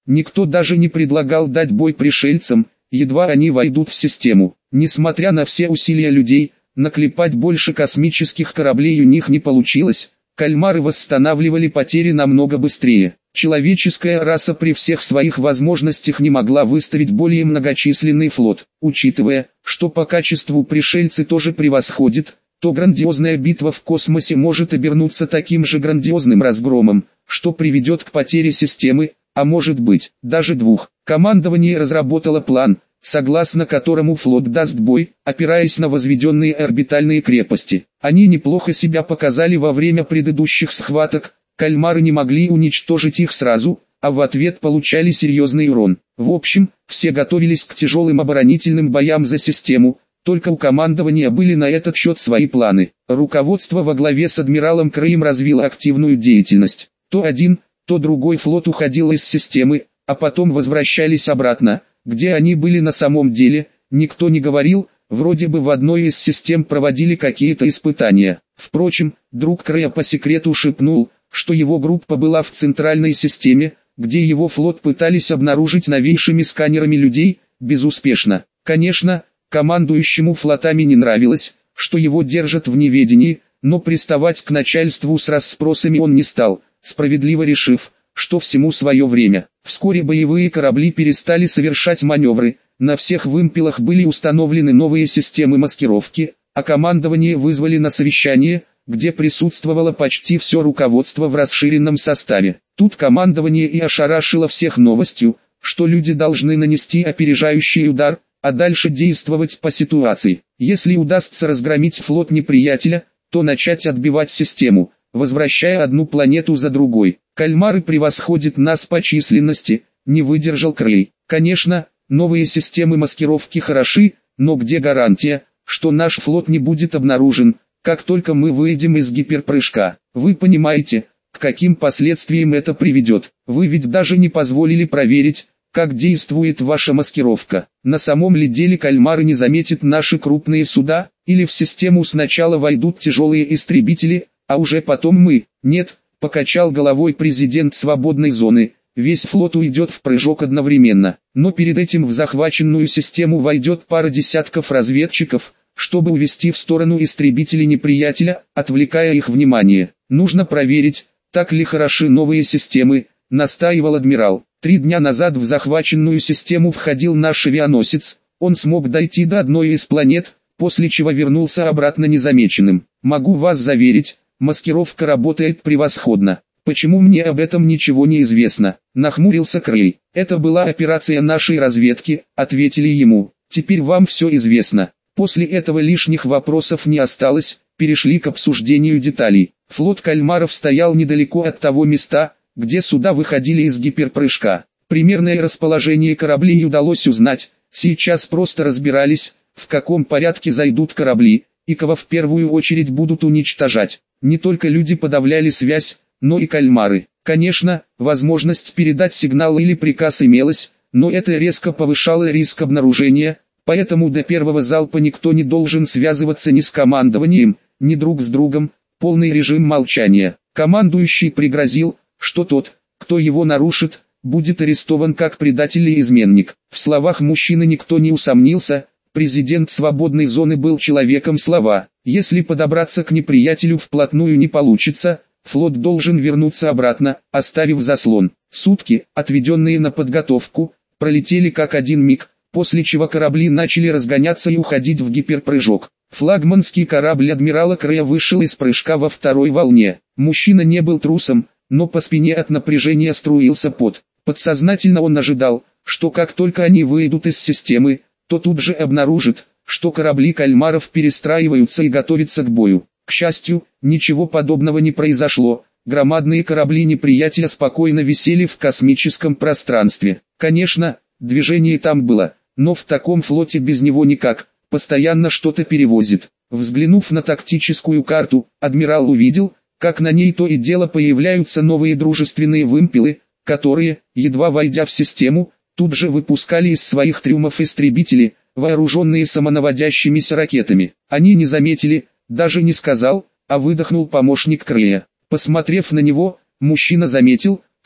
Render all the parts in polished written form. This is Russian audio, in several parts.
Никто даже не предлагал дать бой пришельцам, едва они войдут в систему. Несмотря на все усилия людей, наклепать больше космических кораблей у них не получилось. Кальмары восстанавливали потери намного быстрее. Человеческая раса при всех своих возможностях не могла выставить более многочисленный флот. Учитывая, что по качеству пришельцы тоже превосходят, то грандиозная битва в космосе может обернуться таким же грандиозным разгромом, что приведет к потере системы, а может быть, даже двух. Командование разработало план, согласно которому флот даст бой, опираясь на возведенные орбитальные крепости. Они неплохо себя показали во время предыдущих схваток, кальмары не могли уничтожить их сразу, а в ответ получали серьезный урон. В общем, все готовились к тяжелым оборонительным боям за систему, только у командования были на этот счет свои планы. Руководство во главе с адмиралом Крэем развило активную деятельность. То один, то другой флот уходил из системы, а потом возвращались обратно, где они были на самом деле, никто не говорил, вроде бы в одной из систем проводили какие-то испытания. Впрочем, друг Крэя по секрету шепнул, что его группа была в центральной системе, где его флот пытались обнаружить новейшими сканерами людей, безуспешно. Конечно, командующему флотами не нравилось, что его держат в неведении, но приставать к начальству с расспросами он не стал, справедливо решив, что всему свое время. Вскоре боевые корабли перестали совершать маневры, на всех вымпелах были установлены новые системы маскировки, а командование вызвали на совещание, где присутствовало почти все руководство в расширенном составе. Тут командование и ошарашило всех новостью, что люди должны нанести опережающий удар, а дальше действовать по ситуации. Если удастся разгромить флот неприятеля, то начать отбивать систему, возвращая одну планету за другой. Кальмары превосходят нас по численности, не выдержал Крей. Конечно, новые системы маскировки хороши, но где гарантия, что наш флот не будет обнаружен, как только мы выйдем из гиперпрыжка? Вы понимаете, к каким последствиям это приведет? Вы ведь даже не позволили проверить, как действует ваша маскировка. На самом ли деле кальмары не заметят наши крупные суда, или в систему сначала войдут тяжелые истребители, а уже потом мы? Нет, покачал головой президент свободной зоны, весь флот уйдет в прыжок одновременно. Но перед этим в захваченную систему войдет пара десятков разведчиков, чтобы увести в сторону истребителей неприятеля, отвлекая их внимание. Нужно проверить, так ли хороши новые системы, настаивал адмирал. 3 дня назад в захваченную систему входил наш авианосец, он смог дойти до одной из планет, после чего вернулся обратно незамеченным. Могу вас заверить, маскировка работает превосходно. Почему мне об этом ничего не известно? Нахмурился Крей. Это была операция нашей разведки, ответили ему. Теперь вам все известно. После этого лишних вопросов не осталось, перешли к обсуждению деталей. Флот кальмаров стоял недалеко от того места, где суда выходили из гиперпрыжка. Примерное расположение кораблей удалось узнать, сейчас просто разбирались, в каком порядке зайдут корабли, и кого в первую очередь будут уничтожать. Не только люди подавляли связь, но и кальмары. Конечно, возможность передать сигнал или приказ имелась, но это резко повышало риск обнаружения, поэтому до первого залпа никто не должен связываться ни с командованием, ни друг с другом, полный режим молчания. Командующий пригрозил, что тот, кто его нарушит, будет арестован как предатель и изменник. В словах мужчины никто не усомнился, президент свободной зоны был человеком слова. Если подобраться к неприятелю вплотную не получится, флот должен вернуться обратно, оставив заслон. Сутки, отведенные на подготовку, пролетели как один миг, после чего корабли начали разгоняться и уходить в гиперпрыжок. Флагманский корабль адмирала Крэя вышел из прыжка во второй волне. Мужчина не был трусом, но по спине от напряжения струился пот. Подсознательно он ожидал, что как только они выйдут из системы, то тут же обнаружат, что корабли кальмаров перестраиваются и готовятся к бою. К счастью, ничего подобного не произошло. Громадные корабли неприятеля спокойно висели в космическом пространстве. Конечно, движение там было, но в таком флоте без него никак, постоянно что-то перевозит. Взглянув на тактическую карту, адмирал увидел, как на ней то и дело появляются новые дружественные вымпелы, которые, едва войдя в систему, тут же выпускали из своих трюмов истребители, вооруженные самонаводящимися ракетами. Они не заметили, даже не сказал, а выдохнул помощник Крэя. Посмотрев на него, мужчина заметил,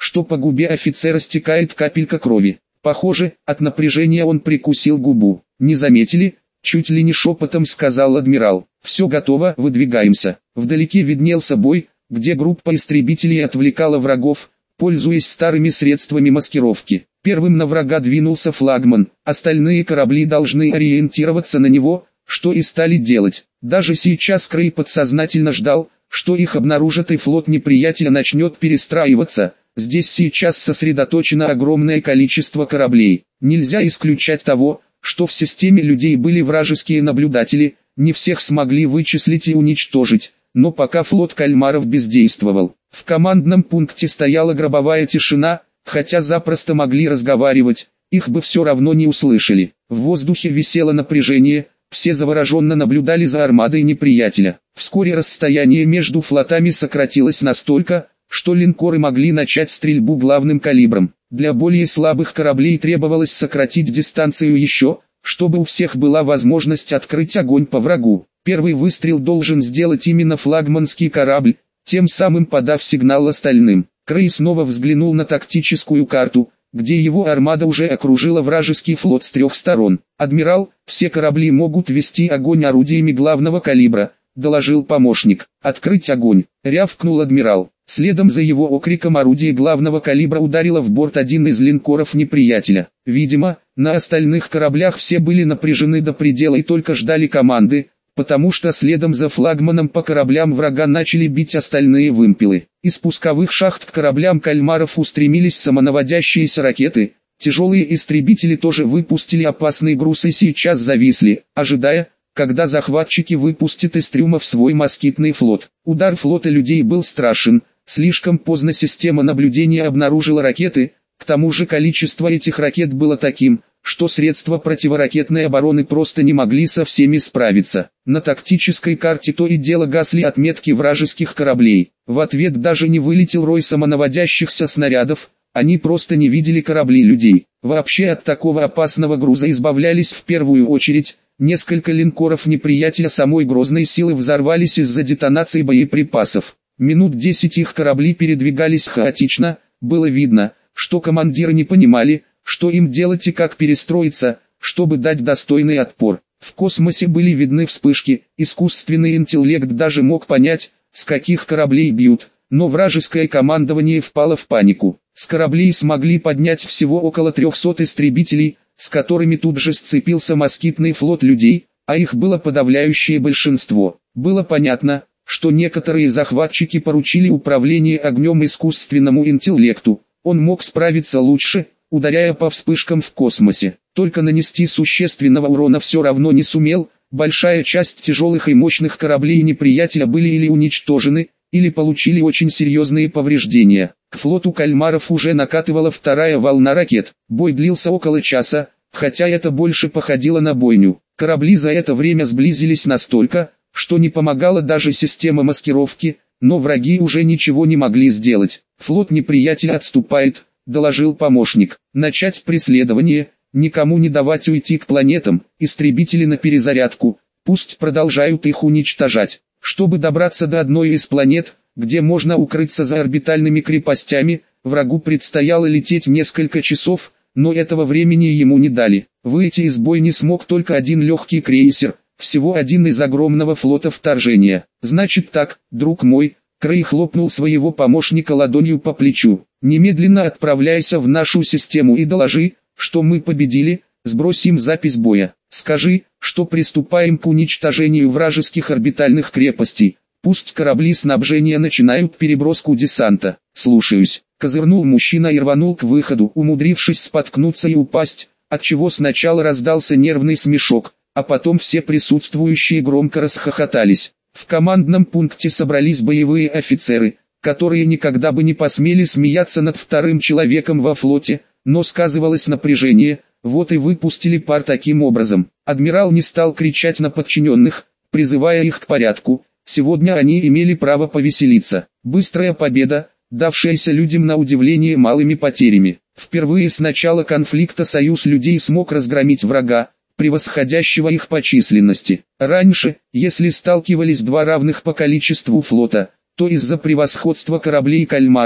что по губе офицера стекает капелька крови. Похоже, от напряжения он прикусил губу. «Не заметили?» — чуть ли не шепотом сказал адмирал. «Все готово, выдвигаемся». Вдалеке виднелся бой, где группа истребителей отвлекала врагов, пользуясь старыми средствами маскировки. Первым на врага двинулся флагман, остальные корабли должны ориентироваться на него, что и стали делать. Даже сейчас Крей подсознательно ждал, что их обнаружат и флот неприятеля начнет перестраиваться. Здесь сейчас сосредоточено огромное количество кораблей. Нельзя исключать того, что в системе людей были вражеские наблюдатели, не всех смогли вычислить и уничтожить, но пока флот кальмаров бездействовал. В командном пункте стояла гробовая тишина, хотя запросто могли разговаривать, их бы все равно не услышали. В воздухе висело напряжение, все завороженно наблюдали за армадой неприятеля. Вскоре расстояние между флотами сократилось настолько, что линкоры могли начать стрельбу главным калибром. Для более слабых кораблей требовалось сократить дистанцию еще, чтобы у всех была возможность открыть огонь по врагу. Первый выстрел должен сделать именно флагманский корабль, тем самым подав сигнал остальным. Крей снова взглянул на тактическую карту, где его армада уже окружила вражеский флот с 3 сторон. «Адмирал, все корабли могут вести огонь орудиями главного калибра», — доложил помощник. «Открыть огонь!» — рявкнул адмирал. Следом за его окриком орудие главного калибра ударило в борт один из линкоров неприятеля. Видимо, на остальных кораблях все были напряжены до предела и только ждали команды, потому что следом за флагманом по кораблям врага начали бить остальные вымпелы. Из пусковых шахт к кораблям кальмаров устремились самонаводящиеся ракеты. Тяжелые истребители тоже выпустили опасный груз и сейчас зависли, ожидая, когда захватчики выпустят из трюмов свой москитный флот. Удар флота людей был страшен. Слишком поздно система наблюдения обнаружила ракеты, к тому же количество этих ракет было таким, что средства противоракетной обороны просто не могли со всеми справиться. На тактической карте то и дело гасли отметки вражеских кораблей. В ответ даже не вылетел рой самонаводящихся снарядов, они просто не видели корабли людей. Вообще от такого опасного груза избавлялись в первую очередь. Несколько линкоров неприятеля самой грозной силы взорвались из-за детонации боеприпасов. Минут 10 их корабли передвигались хаотично, было видно, что командиры не понимали, что им делать и как перестроиться, чтобы дать достойный отпор. В космосе были видны вспышки, искусственный интеллект даже мог понять, с каких кораблей бьют, но вражеское командование впало в панику. С кораблей смогли поднять всего около 300 истребителей, с которыми тут же сцепился москитный флот людей, а их было подавляющее большинство. Было понятно, что некоторые захватчики поручили управление огнем искусственному интеллекту, он мог справиться лучше, ударяя по вспышкам в космосе. Только нанести существенного урона все равно не сумел, большая часть тяжелых и мощных кораблей неприятеля были или уничтожены, или получили очень серьезные повреждения. К флоту кальмаров уже накатывала вторая волна ракет. Бой длился около часа, хотя это больше походило на бойню. Корабли за это время сблизились настолько, что не помогала даже система маскировки, но враги уже ничего не могли сделать. «Флот неприятеля отступает», — доложил помощник. «Начать преследование, никому не давать уйти к планетам, истребители на перезарядку, пусть продолжают их уничтожать. Чтобы добраться до одной из планет, где можно укрыться за орбитальными крепостями, врагу предстояло лететь несколько часов, но этого времени ему не дали. Выйти из боя не смог только один легкий крейсер, всего один из огромного флота вторжения. Значит так, друг мой». Крей хлопнул своего помощника ладонью по плечу. «Немедленно отправляйся в нашу систему и доложи, что мы победили, сбросим запись боя. Скажи, что приступаем к уничтожению вражеских орбитальных крепостей. Пусть корабли снабжения начинают переброску десанта». «Слушаюсь», — козырнул мужчина и рванул к выходу, умудрившись споткнуться и упасть, отчего сначала раздался нервный смешок, а потом все присутствующие громко расхохотались. В командном пункте собрались боевые офицеры, которые никогда бы не посмели смеяться над вторым человеком во флоте, но сказывалось напряжение, вот и выпустили пар таким образом. Адмирал не стал кричать на подчиненных, призывая их к порядку, сегодня они имели право повеселиться. Быстрая победа, давшаяся людям на удивление малыми потерями. Впервые с начала конфликта союз людей смог разгромить врага, превосходящего их по численности. Раньше, если сталкивались два равных по количеству флота, то из-за превосходства кораблей кальмаров,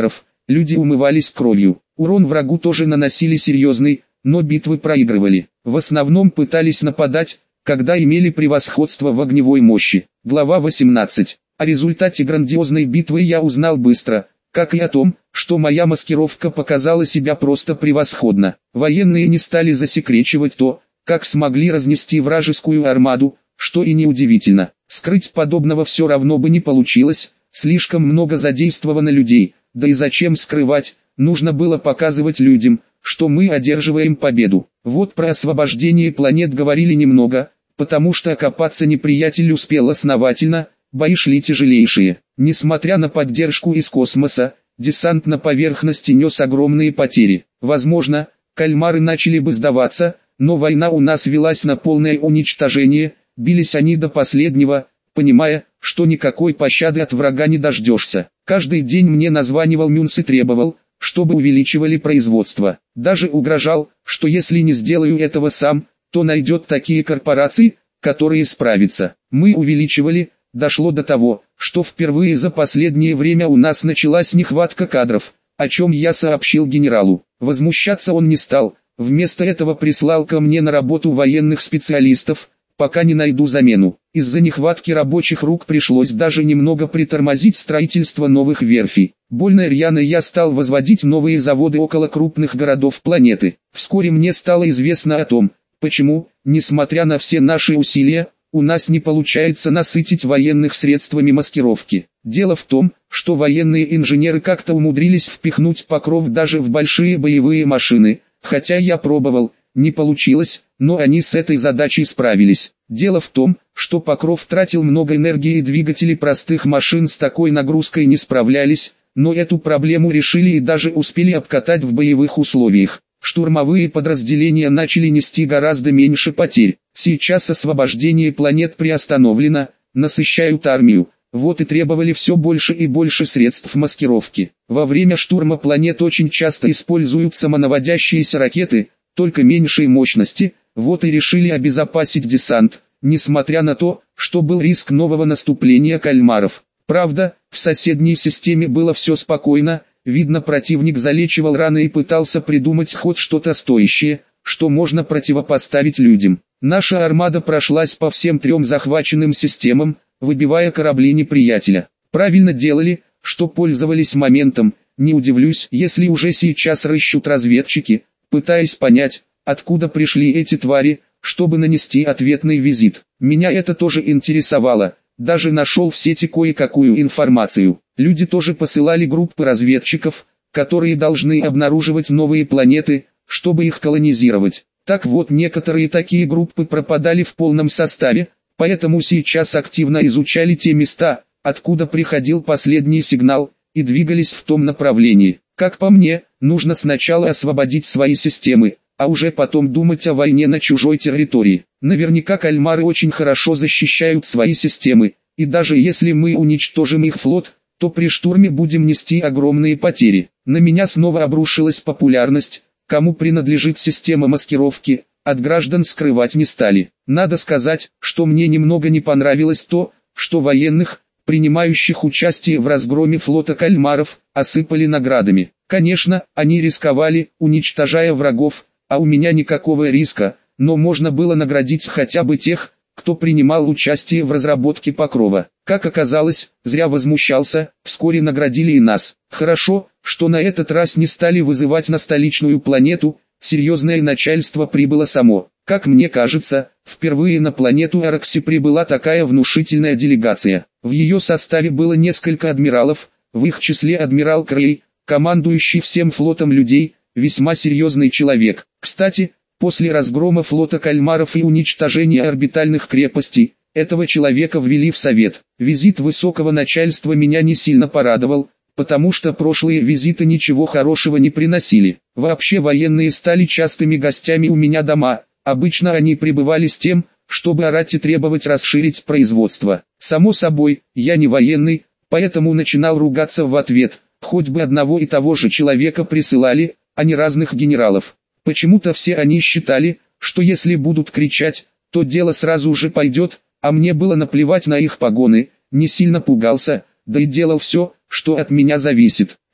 люди умывались кровью. Урон врагу тоже наносили серьезный, но битвы проигрывали. В основном пытались нападать, когда имели превосходство в огневой мощи. Глава 18. О результате грандиозной битвы я узнал быстро, как и о том, что моя маскировка показала себя просто превосходно. Военные не стали засекречивать то, как смогли разнести вражескую армаду, что и неудивительно. Скрыть подобного все равно бы не получилось, слишком много задействовано людей, да и зачем скрывать, нужно было показывать людям, что мы одерживаем победу. Вот про освобождение планет говорили немного, потому что окопаться неприятель успел основательно, бои шли тяжелейшие. Несмотря на поддержку из космоса, десант на поверхности нес огромные потери. Возможно, кальмары начали бы сдаваться, но война у нас велась на полное уничтожение, бились они до последнего, понимая, что никакой пощады от врага не дождешься. Каждый день мне названивал Мюнс и требовал, чтобы увеличивали производство. Даже угрожал, что если не сделаю этого сам, то найдет такие корпорации, которые справятся. Мы увеличивали, дошло до того, что впервые за последнее время у нас началась нехватка кадров, о чем я сообщил генералу. Возмущаться он не стал, вместо этого прислал ко мне на работу военных специалистов, пока не найду замену. Из-за нехватки рабочих рук пришлось даже немного притормозить строительство новых верфей. Больно рьяно я стал возводить новые заводы около крупных городов планеты. Вскоре мне стало известно о том, почему, несмотря на все наши усилия, у нас не получается насытить военных средствами маскировки. Дело в том, что военные инженеры как-то умудрились впихнуть покров даже в большие боевые машины, хотя я пробовал, не получилось, но они с этой задачей справились. Дело в том, что покров тратил много энергии и двигатели простых машин с такой нагрузкой не справлялись, но эту проблему решили и даже успели обкатать в боевых условиях. Штурмовые подразделения начали нести гораздо меньше потерь. Сейчас освобождение планет приостановлено, насыщают армию, вот и требовали все больше и больше средств маскировки. Во время штурма планет очень часто используют самонаводящиеся ракеты, только меньшей мощности, вот и решили обезопасить десант, несмотря на то, что был риск нового наступления кальмаров. Правда, в соседней системе было все спокойно, видно, противник залечивал раны и пытался придумать хоть что-то стоящее, что можно противопоставить людям. Наша армада прошлась по всем трем захваченным системам, выбивая корабли неприятеля. Правильно делали, что пользовались моментом, не удивлюсь, если уже сейчас рыщут разведчики, пытаясь понять, откуда пришли эти твари, чтобы нанести ответный визит. Меня это тоже интересовало, даже нашел в сети кое-какую информацию. Люди тоже посылали группы разведчиков, которые должны обнаруживать новые планеты, чтобы их колонизировать. Так вот, некоторые такие группы пропадали в полном составе, поэтому сейчас активно изучали те места, откуда приходил последний сигнал, и двигались в том направлении. Как по мне, нужно сначала освободить свои системы, а уже потом думать о войне на чужой территории. Наверняка кальмары очень хорошо защищают свои системы, и даже если мы уничтожим их флот, то при штурме будем нести огромные потери. На меня снова обрушилась популярность, кому принадлежит система маскировки, от граждан скрывать не стали. Надо сказать, что мне немного не понравилось то, что военных, принимающих участие в разгроме флота кальмаров, осыпали наградами. Конечно, они рисковали, уничтожая врагов, а у меня никакого риска, но можно было наградить хотя бы тех, кто принимал участие в разработке покрова. Как оказалось, зря возмущался, вскоре наградили и нас. Хорошо, что на этот раз не стали вызывать на столичную планету, серьезное начальство прибыло само. Как мне кажется, впервые на планету Аракси прибыла такая внушительная делегация. В ее составе было несколько адмиралов, в их числе адмирал Крей, командующий всем флотом людей, весьма серьезный человек. Кстати, после разгрома флота кальмаров и уничтожения орбитальных крепостей, этого человека ввели в совет. Визит высокого начальства меня не сильно порадовал, потому что прошлые визиты ничего хорошего не приносили. Вообще военные стали частыми гостями у меня дома, обычно они прибывали с тем, чтобы орать и требовать расширить производство. Само собой, я не военный, поэтому начинал ругаться в ответ, хоть бы одного и того же человека присылали, а не разных генералов. Почему-то все они считали, что если будут кричать, то дело сразу же пойдет, а мне было наплевать на их погоны, не сильно пугался, да и делал все, что от меня зависит.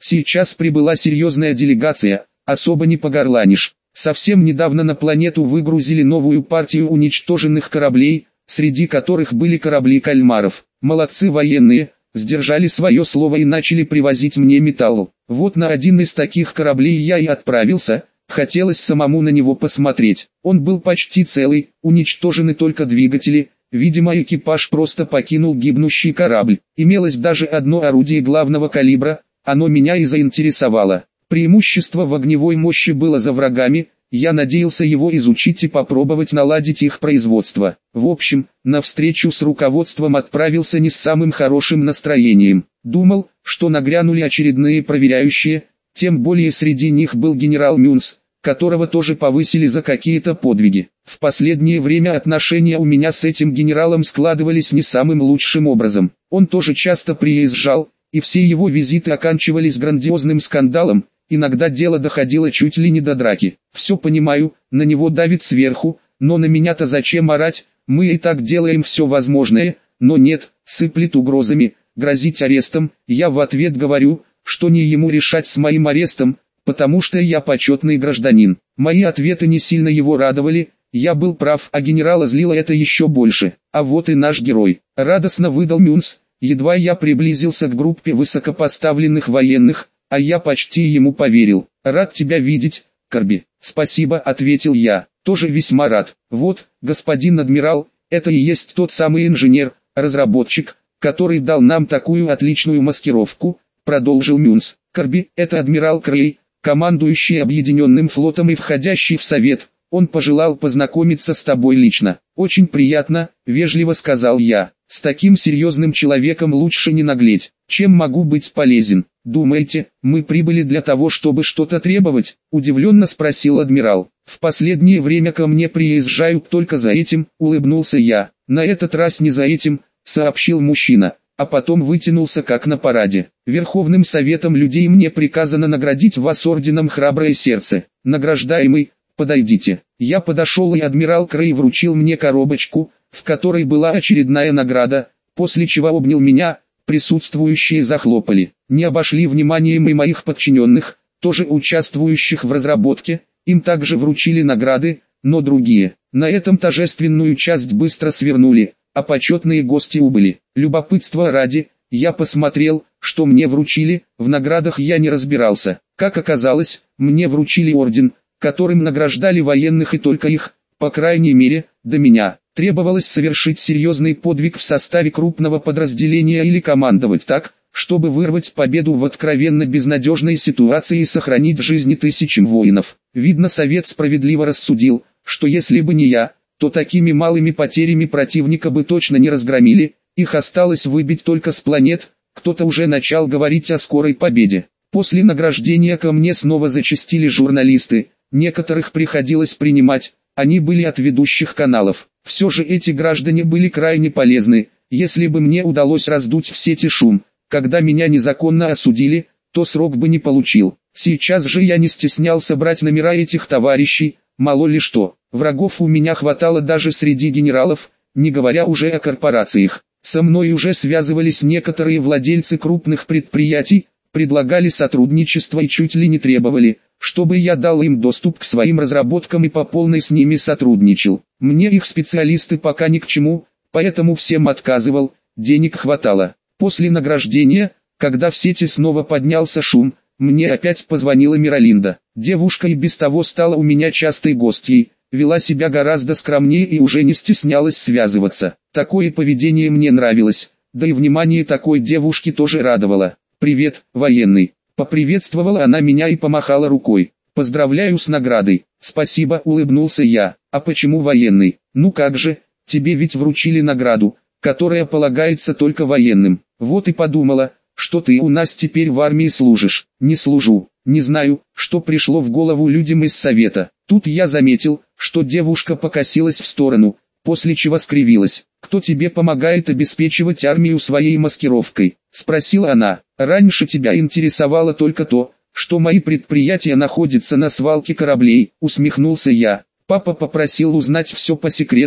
Сейчас прибыла серьезная делегация, особо не погорланишь. Совсем недавно на планету выгрузили новую партию уничтоженных кораблей, среди которых были корабли кальмаров. Молодцы военные, сдержали свое слово и начали привозить мне металл. Вот на один из таких кораблей я и отправился, хотелось самому на него посмотреть. Он был почти целый, уничтожены только двигатели, видимо экипаж просто покинул гибнущий корабль. Имелось даже одно орудие главного калибра, оно меня и заинтересовало. Преимущество в огневой мощи было за врагами, я надеялся его изучить и попробовать наладить их производство. В общем, на встречу с руководством отправился не с самым хорошим настроением. Думал, что нагрянули очередные проверяющие, тем более среди них был генерал Мюнс, которого тоже повысили за какие-то подвиги. В последнее время отношения у меня с этим генералом складывались не самым лучшим образом. Он тоже часто приезжал, и все его визиты оканчивались грандиозным скандалом. Иногда дело доходило чуть ли не до драки. Все понимаю, на него давит сверху, но на меня-то зачем орать, мы и так делаем все возможное, но нет, сыплет угрозами, грозить арестом. Я в ответ говорю, что не ему решать с моим арестом, потому что я почетный гражданин. Мои ответы не сильно его радовали, я был прав, а генерала злило это еще больше. А вот и наш герой, радостно выдал Мюнс, едва я приблизился к группе высокопоставленных военных, а я почти ему поверил. Рад тебя видеть, Корби. Спасибо, ответил я, тоже весьма рад. Вот, господин адмирал, это и есть тот самый инженер, разработчик, который дал нам такую отличную маскировку, продолжил Мюнс. Корби, это адмирал Крей, командующий объединенным флотом и входящий в совет. Он пожелал познакомиться с тобой лично. Очень приятно, вежливо сказал я. С таким серьезным человеком лучше не наглеть. Чем могу быть полезен? Думаете, мы прибыли для того, чтобы что-то требовать? Удивленно спросил адмирал. В последнее время ко мне приезжают только за этим, улыбнулся я. На этот раз не за этим, сообщил мужчина, а потом вытянулся как на параде. Верховным советом людей мне приказано наградить вас орденом Храброе Сердце. Награждаемый, подойдите. Я подошел, и адмирал Крей вручил мне коробочку, в которой была очередная награда, после чего обнял меня. Присутствующие захлопали. Не обошли вниманием и моих подчиненных, тоже участвующих в разработке, им также вручили награды, но другие. На этом торжественную часть быстро свернули, а почетные гости убыли. Любопытство ради, я посмотрел, что мне вручили, в наградах я не разбирался. Как оказалось, мне вручили орден, которым награждали военных и только их, по крайней мере, до меня. Требовалось совершить серьезный подвиг в составе крупного подразделения или командовать так, чтобы вырвать победу в откровенно безнадежной ситуации и сохранить жизни тысячам воинов. Видно, совет справедливо рассудил, что если бы не я, то такими малыми потерями противника бы точно не разгромили, их осталось выбить только с планет, кто-то уже начал говорить о скорой победе. После награждения ко мне снова зачастили журналисты, некоторых приходилось принимать, они были от ведущих каналов. Все же эти граждане были крайне полезны, если бы мне удалось раздуть в сети шум, когда меня незаконно осудили, то срок бы не получил. Сейчас же я не стеснялся брать номера этих товарищей, мало ли что. Врагов у меня хватало даже среди генералов, не говоря уже о корпорациях. Со мной уже связывались некоторые владельцы крупных предприятий, предлагали сотрудничество и чуть ли не требовали, чтобы я дал им доступ к своим разработкам и по полной с ними сотрудничал. Мне их специалисты пока ни к чему, поэтому всем отказывал, денег хватало. После награждения, когда в сети снова поднялся шум, мне опять позвонила Миралинда. Девушка и без того стала у меня частой гостьей, вела себя гораздо скромнее и уже не стеснялась связываться. Такое поведение мне нравилось, да и внимание такой девушки тоже радовало. «Привет, военный!» Поприветствовала она меня и помахала рукой. «Поздравляю с наградой». «Спасибо», улыбнулся я. «А почему военный?» «Ну как же, тебе ведь вручили награду, которая полагается только военным». «Вот и подумала, что ты у нас теперь в армии служишь». «Не служу, не знаю, что пришло в голову людям из совета». Тут я заметил, что девушка покосилась в сторону, после чего скривилась. «Кто тебе помогает обеспечивать армию своей маскировкой?» — спросила она. «Раньше тебя интересовало только то, что мои предприятия находятся на свалке кораблей», — усмехнулся я. «Папа попросил узнать все по секрету,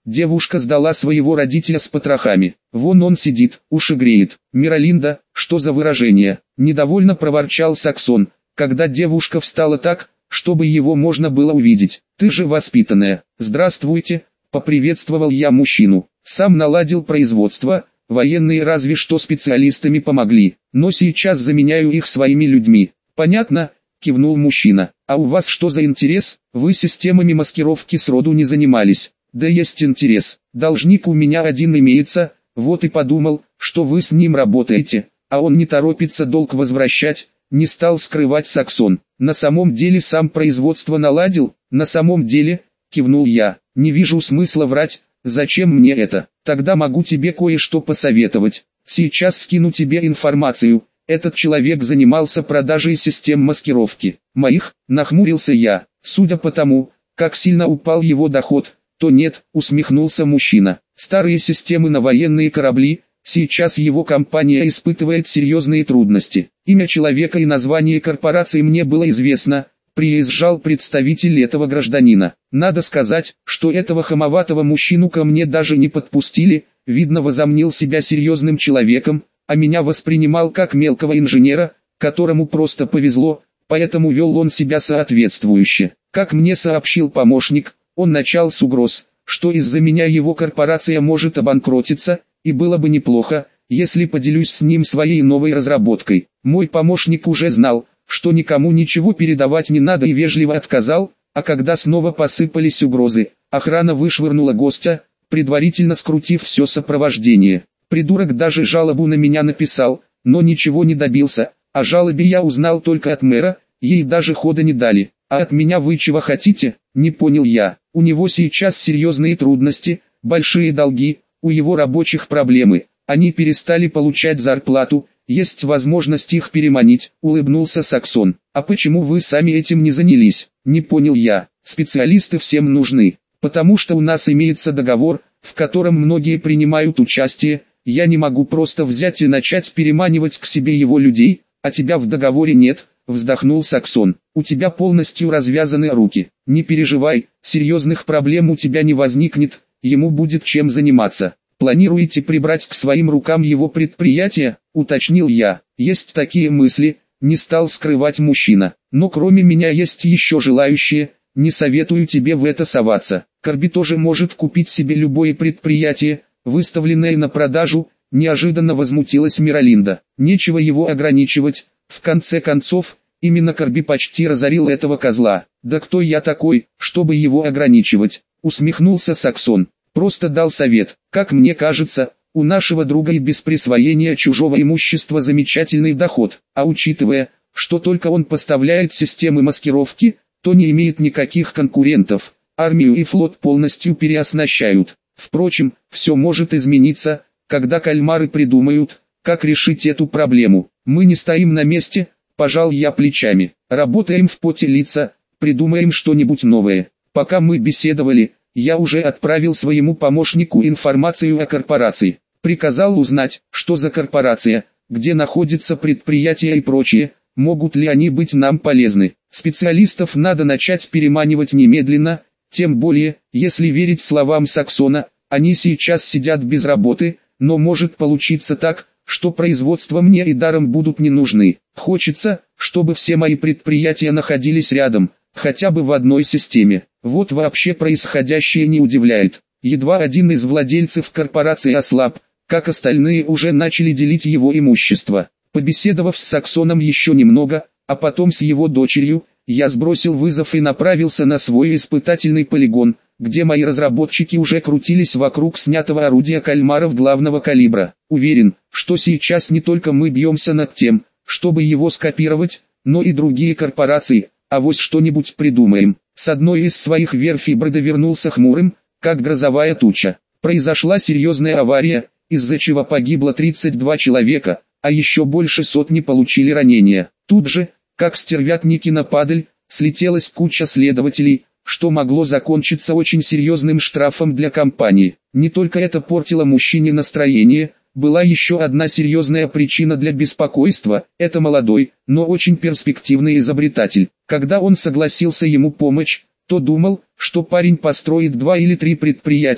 Девушка сдала своего родителя с потрохами. Вон он сидит, уши греет. Миралинда, что за выражение? Недовольно проворчал Саксон, когда девушка встала так, чтобы его можно было увидеть. Ты же воспитанная. Здравствуйте, поприветствовал я мужчину. Сам наладил производство, военные разве что специалистами помогли, но сейчас заменяю их своими людьми. Понятно? Кивнул мужчина. А у вас что за интерес? Вы системами маскировки сроду не занимались. Да есть интерес. Должник у меня один имеется, вот и подумал, что вы с ним работаете, а он не торопится долг возвращать, не стал скрывать Саксон. На самом деле сам производство наладил? На самом деле, кивнул я, не вижу смысла врать, зачем мне это? Тогда могу тебе кое-что посоветовать. Сейчас скину тебе информацию. Этот человек занимался продажей систем маскировки. Моих, нахмурился я, судя по тому, как сильно упал его доход, то нет, усмехнулся мужчина. Старые системы на военные корабли, сейчас его компания испытывает серьезные трудности. Имя человека и название корпорации мне было известно, приезжал представитель этого гражданина. Надо сказать, что этого хамоватого мужчину ко мне даже не подпустили, видно возомнил себя серьезным человеком, а меня воспринимал как мелкого инженера, которому просто повезло, поэтому вел он себя соответствующе. Как мне сообщил помощник, он начал с угроз, что из-за меня его корпорация может обанкротиться, и было бы неплохо, если поделюсь с ним своей новой разработкой. Мой помощник уже знал, что никому ничего передавать не надо и вежливо отказал, а когда снова посыпались угрозы, охрана вышвырнула гостя, предварительно скрутив все сопровождение. Придурок даже жалобу на меня написал, но ничего не добился, о жалобе я узнал только от мэра, ей даже хода не дали. А от меня вы чего хотите? Не понял я. У него сейчас серьезные трудности, большие долги, у его рабочих проблемы. Они перестали получать зарплату, есть возможность их переманить, улыбнулся Саксон. А почему вы сами этим не занялись? Не понял я. Специалисты всем нужны, потому что у нас имеется договор, в котором многие принимают участие. Я не могу просто взять и начать переманивать к себе его людей, а тебя в договоре нет. Вздохнул Саксон. У тебя полностью развязаны руки. Не переживай, серьезных проблем у тебя не возникнет, ему будет чем заниматься. Планируете прибрать к своим рукам его предприятие? Уточнил я. Есть такие мысли, не стал скрывать мужчина. Но кроме меня есть еще желающие, не советую тебе в это соваться. Корби тоже может купить себе любое предприятие, выставленное на продажу, неожиданно возмутилась Миралинда. Нечего его ограничивать. В конце концов, именно Корби почти разорил этого козла. Да кто я такой, чтобы его ограничивать? Усмехнулся Саксон. Просто дал совет. Как мне кажется, у нашего друга и без присвоения чужого имущества замечательный доход. А учитывая, что только он поставляет системы маскировки, то не имеет никаких конкурентов. Армию и флот полностью переоснащают. Впрочем, все может измениться, когда кальмары придумают, как решить эту проблему. Мы не стоим на месте, пожал я плечами. Работаем в поте лица, придумаем что-нибудь новое. Пока мы беседовали, я уже отправил своему помощнику информацию о корпорации. Приказал узнать, что за корпорация, где находится предприятие и прочее, могут ли они быть нам полезны. Специалистов надо начать переманивать немедленно, тем более, если верить словам Саксона, они сейчас сидят без работы, но может получиться так, что производство мне и даром будут не нужны. Хочется, чтобы все мои предприятия находились рядом, хотя бы в одной системе. Вот вообще происходящее не удивляет. Едва один из владельцев корпорации ослаб, как остальные уже начали делить его имущество. Побеседовав с Саксоном еще немного, а потом с его дочерью, я сбросил вызов и направился на свой испытательный полигон, где мои разработчики уже крутились вокруг снятого орудия кальмаров главного калибра. Уверен, что сейчас не только мы бьемся над тем, чтобы его скопировать, но и другие корпорации, авось что-нибудь придумаем. С одной из своих верфей Брэда вернулся хмурым, как грозовая туча. Произошла серьезная авария, из-за чего погибло 32 человека, а еще больше сотни получили ранения. Тут же, как стервятники на падаль, слетелась куча следователей, что могло закончиться очень серьезным штрафом для компании. Не только это портило мужчине настроение, была еще одна серьезная причина для беспокойства – это молодой, но очень перспективный изобретатель. Когда он согласился ему помочь, то думал, что парень построит 2 или 3 предприятия,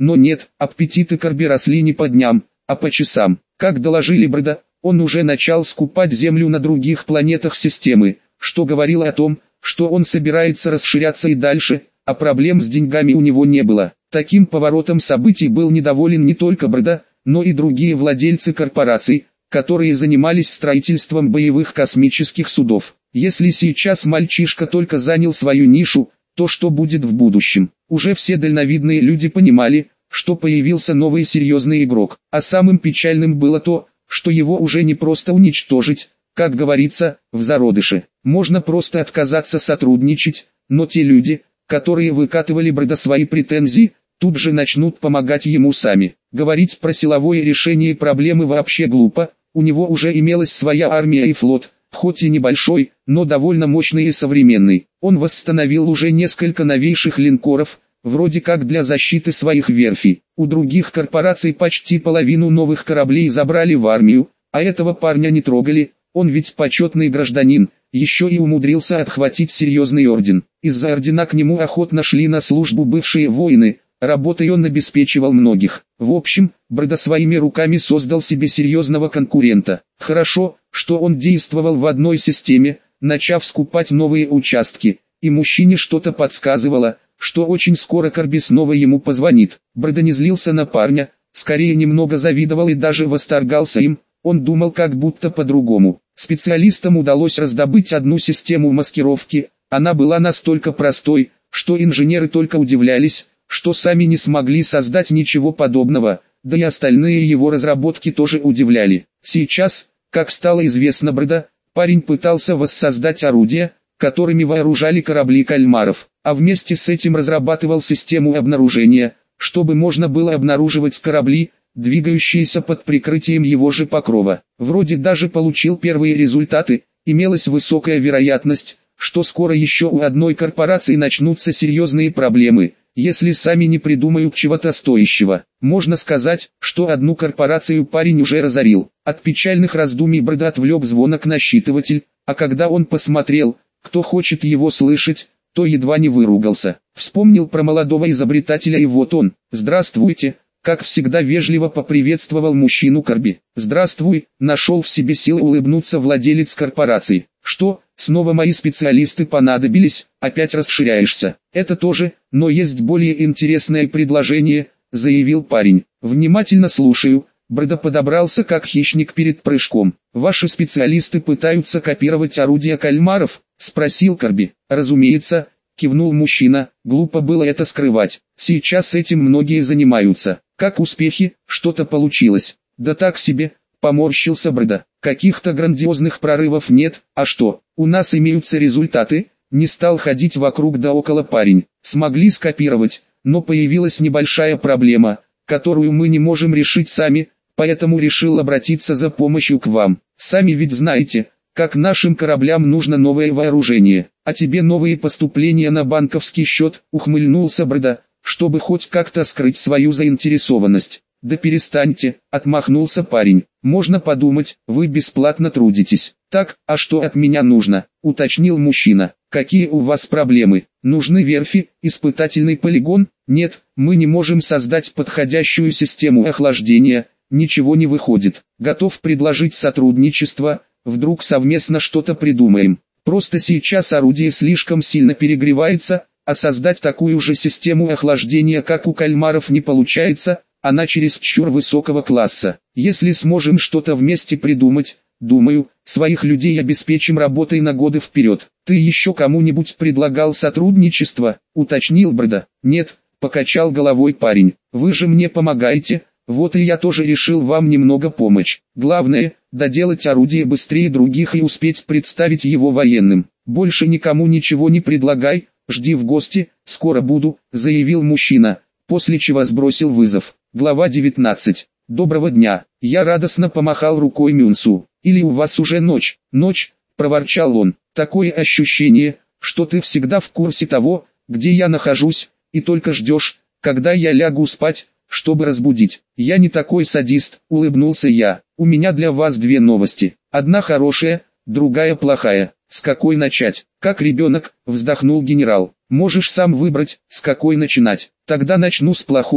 Но нет, аппетиты Корби росли не по дням, а по часам. Как доложили Брэда, он уже начал скупать землю на других планетах системы, что говорило о том, что он собирается расширяться и дальше, а проблем с деньгами у него не было. Таким поворотом событий был недоволен не только Брэда, но и другие владельцы корпораций, которые занимались строительством боевых космических судов. Если сейчас мальчишка только занял свою нишу, то что будет в будущем? Уже все дальновидные люди понимали, что появился новый серьезный игрок, а самым печальным было то, что его уже не просто уничтожить, как говорится, в зародыше. Можно просто отказаться сотрудничать, но те люди, которые выкатывали Брэда свои претензии, тут же начнут помогать ему сами. Говорить про силовое решение проблемы вообще глупо, у него уже имелась своя армия и флот, хоть и небольшой, но довольно мощный и современный. Он восстановил уже несколько новейших линкоров, вроде как для защиты своих верфей. У других корпораций почти половину новых кораблей забрали в армию, а этого парня не трогали, он ведь почетный гражданин, еще и умудрился отхватить серьезный орден. Из-за ордена к нему охотно шли на службу бывшие воины, работой он обеспечивал многих. В общем, Брэда своими руками создал себе серьезного конкурента. Хорошо, что он действовал в одной системе, начав скупать новые участки, и мужчине что-то подсказывало, что очень скоро Корби снова ему позвонит. Брэда не злился на парня, скорее немного завидовал и даже восторгался им, он думал как будто по-другому. Специалистам удалось раздобыть одну систему маскировки, она была настолько простой, что инженеры только удивлялись, что сами не смогли создать ничего подобного, да и остальные его разработки тоже удивляли. Сейчас, как стало известно Брэда, парень пытался воссоздать орудия, которыми вооружали корабли кальмаров, а вместе с этим разрабатывал систему обнаружения, чтобы можно было обнаруживать корабли, двигающиеся под прикрытием его же покрова. Вроде даже получил первые результаты, имелась высокая вероятность, что скоро еще у одной корпорации начнутся серьезные проблемы, если сами не придумают чего-то стоящего. Можно сказать, что одну корпорацию парень уже разорил. От печальных раздумий Брэда отвлек звонок на считыватель, а когда он посмотрел, кто хочет его слышать, то едва не выругался. Вспомнил про молодого изобретателя и вот он. «Здравствуйте», как всегда вежливо поприветствовал мужчину Корби. «Здравствуй», нашел в себе силы улыбнуться владелец корпорации. «Что, снова мои специалисты понадобились, опять расширяешься?» «Это тоже, но есть более интересное предложение», заявил парень. «Внимательно слушаю». Брэда подобрался как хищник перед прыжком. «Ваши специалисты пытаются копировать орудия кальмаров?» спросил Корби. «Разумеется», кивнул мужчина, глупо было это скрывать. «Сейчас этим многие занимаются». «Как успехи, что-то получилось?» «Да так себе», поморщился Брэда. «Каких-то грандиозных прорывов нет, а что, у нас имеются результаты?» Не стал ходить вокруг да около парень. «Смогли скопировать, но появилась небольшая проблема, которую мы не можем решить сами, поэтому решил обратиться за помощью к вам. Сами ведь знаете, как нашим кораблям нужно новое вооружение, а тебе новые поступления на банковский счет», ухмыльнулся Брэда, чтобы хоть как-то скрыть свою заинтересованность. «Да перестаньте», отмахнулся парень. «Можно подумать, вы бесплатно трудитесь». «Так, а что от меня нужно?» уточнил мужчина. «Какие у вас проблемы? Нужны верфи, испытательный полигон?» «Нет, мы не можем создать подходящую систему охлаждения, ничего не выходит. Готов предложить сотрудничество, вдруг совместно что-то придумаем. Просто сейчас орудие слишком сильно перегревается, а создать такую же систему охлаждения как у кальмаров не получается, она чересчур высокого класса. Если сможем что-то вместе придумать, думаю, своих людей обеспечим работой на годы вперед». «Ты еще кому-нибудь предлагал сотрудничество?» уточнил Брэда. «Нет», покачал головой парень. «Вы же мне помогаете, вот и я тоже решил вам немного помочь. Главное, доделать орудие быстрее других и успеть представить его военным. Больше никому ничего не предлагай, жди в гости, скоро буду», заявил мужчина, после чего сбросил вызов. Глава 19. «Доброго дня», я радостно помахал рукой Мюнсу. «Или у вас уже ночь?» «Ночь», проворчал он. «Такое ощущение, что ты всегда в курсе того, где я нахожусь, и только ждешь, когда я лягу спать, чтобы разбудить». «Я не такой садист», улыбнулся я. «У меня для вас две новости. Одна хорошая, другая плохая». «С какой начать?» «Как ребенок», вздохнул генерал. «Можешь сам выбрать, с какой начинать». «Тогда начну с плохой»,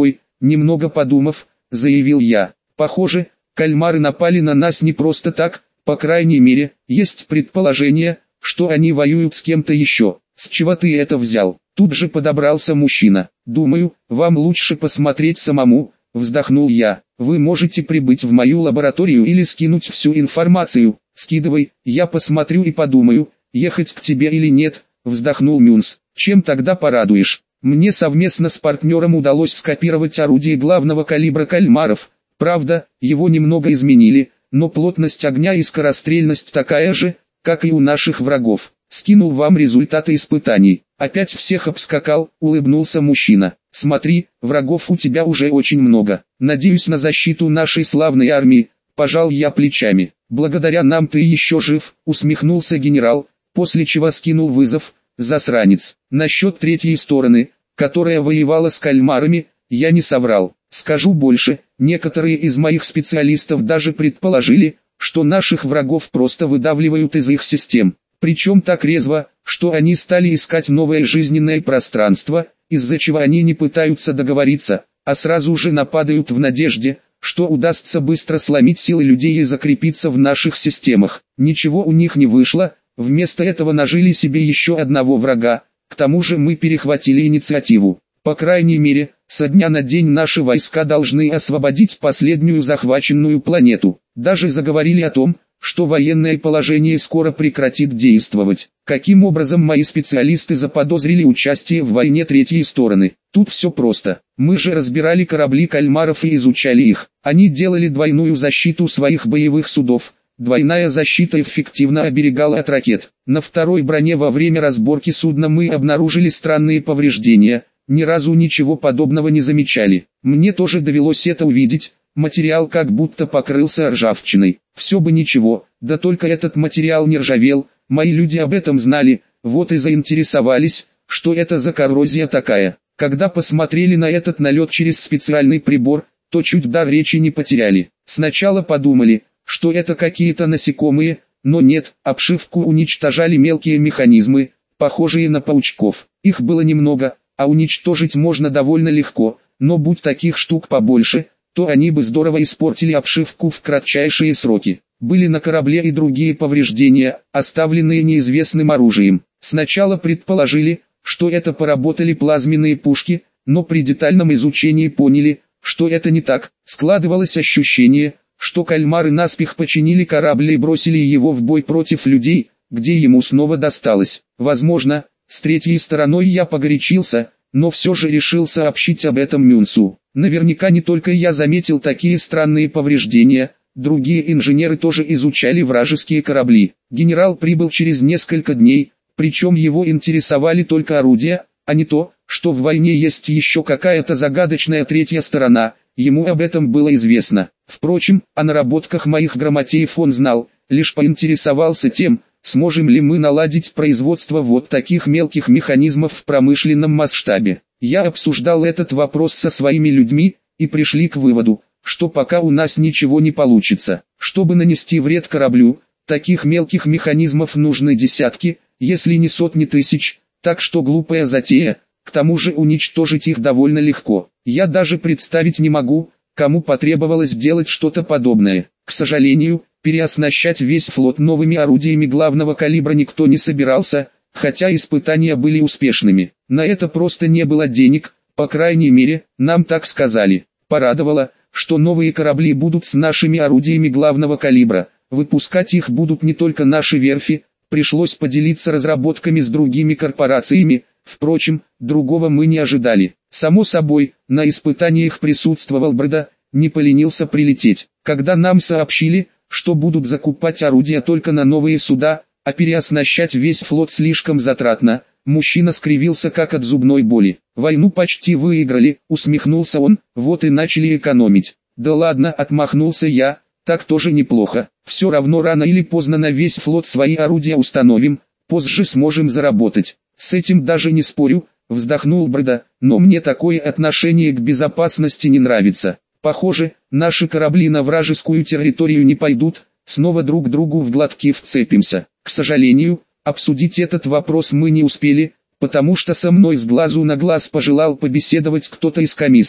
немного подумав, заявил я. Похоже, кальмары напали на нас не просто так, по крайней мере, есть предположение, что они воюют с кем-то еще. С чего ты это взял? Тут же подобрался мужчина. Думаю, вам лучше посмотреть самому, вздохнул я. Вы можете прибыть в мою лабораторию или скинуть всю информацию. Скидывай, я посмотрю и подумаю, ехать к тебе или нет, вздохнул Мюнс. Чем тогда порадуешь? Мне совместно с партнером удалось скопировать орудие главного калибра кальмаров. Правда, его немного изменили, но плотность огня и скорострельность такая же, как и у наших врагов. Скинул вам результаты испытаний. Опять всех обскакал, улыбнулся мужчина. Смотри, врагов у тебя уже очень много. Надеюсь на защиту нашей славной армии. Пожал я плечами. Благодаря нам ты еще жив, усмехнулся генерал, после чего скинул вызов. Засранец. Насчет третьей стороны, которая воевала с кальмарами, я не соврал. Скажу больше, некоторые из моих специалистов даже предположили, что наших врагов просто выдавливают из их систем. Причем так резво, что они стали искать новое жизненное пространство, из-за чего они не пытаются договориться, а сразу же нападают в надежде, что удастся быстро сломить силы людей и закрепиться в наших системах. Ничего у них не вышло, вместо этого нажили себе еще одного врага, к тому же мы перехватили инициативу. По крайней мере, со дня на день наши войска должны освободить последнюю захваченную планету. Даже заговорили о том, что военное положение скоро прекратит действовать. Каким образом мои специалисты заподозрили участие в войне третьей стороны? Тут все просто. Мы же разбирали корабли кальмаров и изучали их. Они делали двойную защиту своих боевых судов. Двойная защита эффективно оберегала от ракет. На второй броне во время разборки судна мы обнаружили странные повреждения. Ни разу ничего подобного не замечали. Мне тоже довелось это увидеть. Материал как будто покрылся ржавчиной. Все бы ничего, да только этот материал не ржавел. Мои люди об этом знали, вот и заинтересовались, что это за коррозия такая. Когда посмотрели на этот налет через специальный прибор, то чуть дар речи не потеряли. Сначала подумали, что это какие-то насекомые, но нет, обшивку уничтожали мелкие механизмы, похожие на паучков. Их было немного, а уничтожить можно довольно легко, но будь таких штук побольше, то они бы здорово испортили обшивку в кратчайшие сроки. Были на корабле и другие повреждения, оставленные неизвестным оружием. Сначала предположили, что это поработали плазменные пушки, но при детальном изучении поняли, что это не так. Складывалось ощущение, что кальмары наспех починили корабль и бросили его в бой против людей, где ему снова досталось. Возможно, с третьей стороной я погорячился, но все же решил сообщить об этом Мюнсу. Наверняка не только я заметил такие странные повреждения, другие инженеры тоже изучали вражеские корабли. Генерал прибыл через несколько дней, причем его интересовали только орудия, а не то, что в войне есть еще какая-то загадочная третья сторона, ему об этом было известно. Впрочем, о наработках моих грамотеев он знал, лишь поинтересовался тем, сможем ли мы наладить производство вот таких мелких механизмов в промышленном масштабе. Я обсуждал этот вопрос со своими людьми, и пришли к выводу, что пока у нас ничего не получится. Чтобы нанести вред кораблю, таких мелких механизмов нужны десятки, если не сотни тысяч, так что глупая затея, к тому же уничтожить их довольно легко. Я даже представить не могу, кому потребовалось делать что-то подобное. К сожалению, переоснащать весь флот новыми орудиями главного калибра никто не собирался, хотя испытания были успешными. На это просто не было денег, по крайней мере, нам так сказали. Порадовало, что новые корабли будут с нашими орудиями главного калибра, выпускать их будут не только наши верфи, пришлось поделиться разработками с другими корпорациями, впрочем, другого мы не ожидали. Само собой, на испытаниях присутствовал Брэда, не поленился прилететь. Когда нам сообщили, что будут закупать орудия только на новые суда, а переоснащать весь флот слишком затратно, мужчина скривился как от зубной боли. «Войну почти выиграли», усмехнулся он, вот и начали экономить. «Да ладно», отмахнулся я, так тоже неплохо. Все равно рано или поздно на весь флот свои орудия установим, позже сможем заработать. С этим даже не спорю, вздохнул Брэда, но мне такое отношение к безопасности не нравится. Похоже, наши корабли на вражескую территорию не пойдут, снова друг другу в глотки вцепимся. К сожалению, обсудить этот вопрос мы не успели, потому что со мной с глазу на глаз пожелал побеседовать кто-то из комиссии.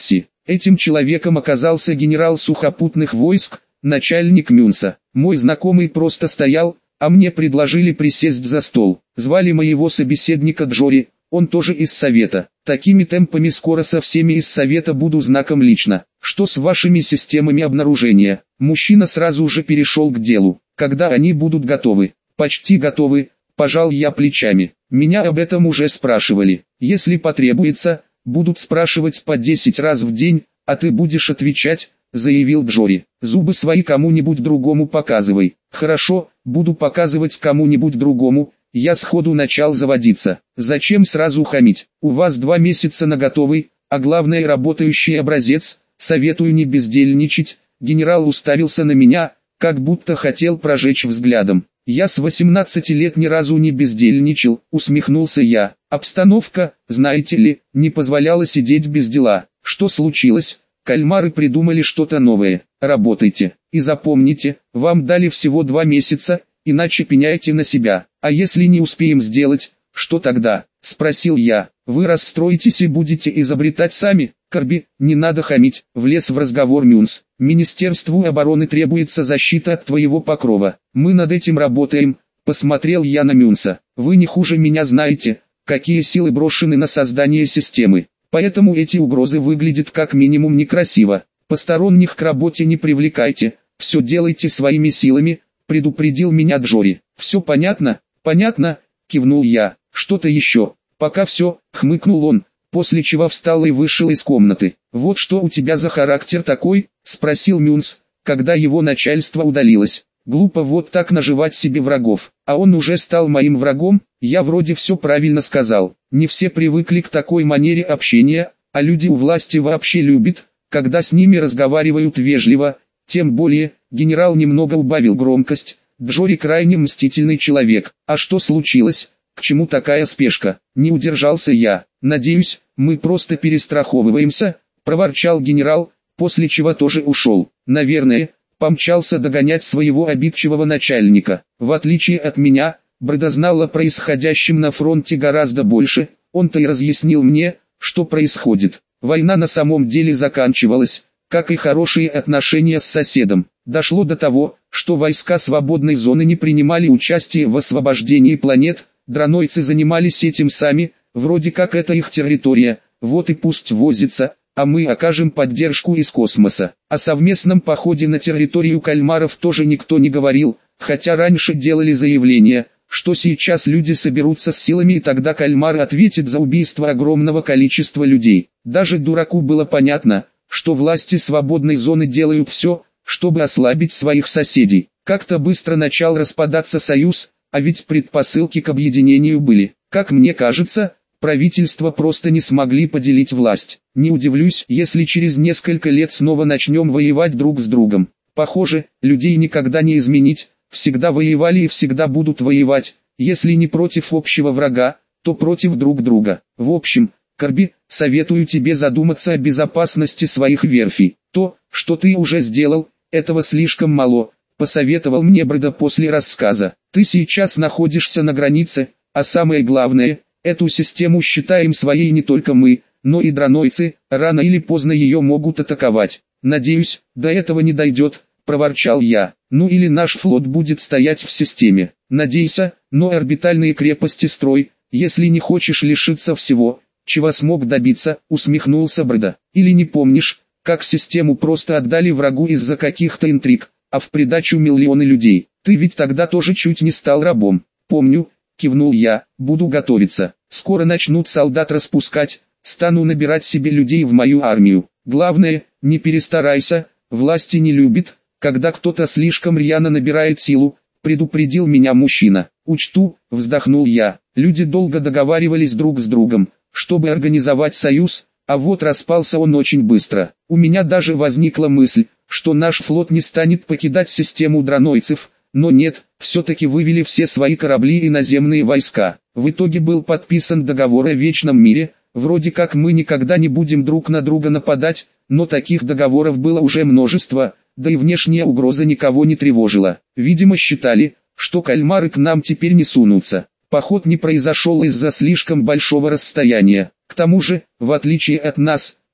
Этим человеком оказался генерал сухопутных войск, начальник Мюнса. Мой знакомый просто стоял, а мне предложили присесть за стол. Звали моего собеседника Джори, он тоже из Совета. Такими темпами скоро со всеми из Совета буду знаком лично. Что с вашими системами обнаружения? Мужчина сразу же перешел к делу. Когда они будут готовы? Почти готовы, пожал я плечами. Меня об этом уже спрашивали. Если потребуется, будут спрашивать по 10 раз в день, а ты будешь отвечать, заявил Джори. Зубы свои кому-нибудь другому показывай. Хорошо, буду показывать кому-нибудь другому. Я сходу начал заводиться. Зачем сразу хамить? У вас 2 месяца на готовый, а главное работающий образец. Советую не бездельничать. Генерал уставился на меня, как будто хотел прожечь взглядом. Я с 18 лет ни разу не бездельничал, усмехнулся я. Обстановка, знаете ли, не позволяла сидеть без дела. Что случилось? Кальмары придумали что-то новое. Работайте. И запомните, вам дали всего 2 месяца, иначе пеняйте на себя. А если не успеем сделать, что тогда? Спросил я. Вы расстроитесь и будете изобретать сами? Корби, не надо хамить, влез в разговор Мюнс. Министерству обороны требуется защита от твоего покрова. Мы над этим работаем, посмотрел я на Мюнса. Вы не хуже меня знаете, какие силы брошены на создание системы. Поэтому эти угрозы выглядят как минимум некрасиво. Посторонних к работе не привлекайте, все делайте своими силами, предупредил меня Джори. Все понятно? Понятно, кивнул я. Что-то еще? Пока все, хмыкнул он, после чего встал и вышел из комнаты. Вот что у тебя за характер такой? Спросил Мюнс, когда его начальство удалилось. Глупо вот так наживать себе врагов, а он уже стал моим врагом. Я вроде все правильно сказал. Не все привыкли к такой манере общения, а люди у власти вообще любят, когда с ними разговаривают вежливо. Тем более, генерал немного убавил громкость. Джори крайне мстительный человек. А что случилось? К чему такая спешка? Не удержался я. Надеюсь, мы просто перестраховываемся, проворчал генерал, после чего тоже ушел. Наверное, помчался догонять своего обидчивого начальника. В отличие от меня, Брэда знал о происходящем на фронте гораздо больше. Он-то и разъяснил мне, что происходит. Война на самом деле заканчивалась, как и хорошие отношения с соседом. Дошло до того, что войска свободной зоны не принимали участие в освобождении планет, дранойцы занимались этим сами, вроде как это их территория, вот и пусть возится, а мы окажем поддержку из космоса. О совместном походе на территорию кальмаров тоже никто не говорил, хотя раньше делали заявление, что сейчас люди соберутся с силами и тогда кальмары ответят за убийство огромного количества людей. Даже дураку было понятно, что власти свободной зоны делают все, чтобы ослабить своих соседей. Как-то быстро начал распадаться союз, а ведь предпосылки к объединению были. Как мне кажется, правительства просто не смогли поделить власть. Не удивлюсь, если через несколько лет снова начнем воевать друг с другом. Похоже, людей никогда не изменить, всегда воевали и всегда будут воевать, если не против общего врага, то против друг друга. В общем, Корби, советую тебе задуматься о безопасности своих верфей. То, что ты уже сделал, этого слишком мало, посоветовал мне Брэда после рассказа. Ты сейчас находишься на границе, а самое главное, эту систему считаем своей не только мы, но и дранойцы, рано или поздно ее могут атаковать. Надеюсь, до этого не дойдет, проворчал я. Ну или наш флот будет стоять в системе. Надейся, но орбитальные крепости строй, если не хочешь лишиться всего, чего смог добиться, усмехнулся Брэда. Или не помнишь, как систему просто отдали врагу из-за каких-то интриг, а в придачу миллионы людей. Ты ведь тогда тоже чуть не стал рабом. Помню, кивнул я, буду готовиться. Скоро начнут солдат распускать, стану набирать себе людей в мою армию. Главное, не перестарайся, власти не любит, когда кто-то слишком рьяно набирает силу, предупредил меня мужчина. Учту, вздохнул я. Люди долго договаривались друг с другом, чтобы организовать союз, а вот распался он очень быстро. У меня даже возникла мысль, что наш флот не станет покидать систему дранойцев, но нет, все-таки вывели все свои корабли и наземные войска. В итоге был подписан договор о вечном мире, вроде как мы никогда не будем друг на друга нападать, но таких договоров было уже множество, да и внешняя угроза никого не тревожила. Видимо считали, что кальмары к нам теперь не сунутся. Поход не произошел из-за слишком большого расстояния. К тому же, в отличие от нас,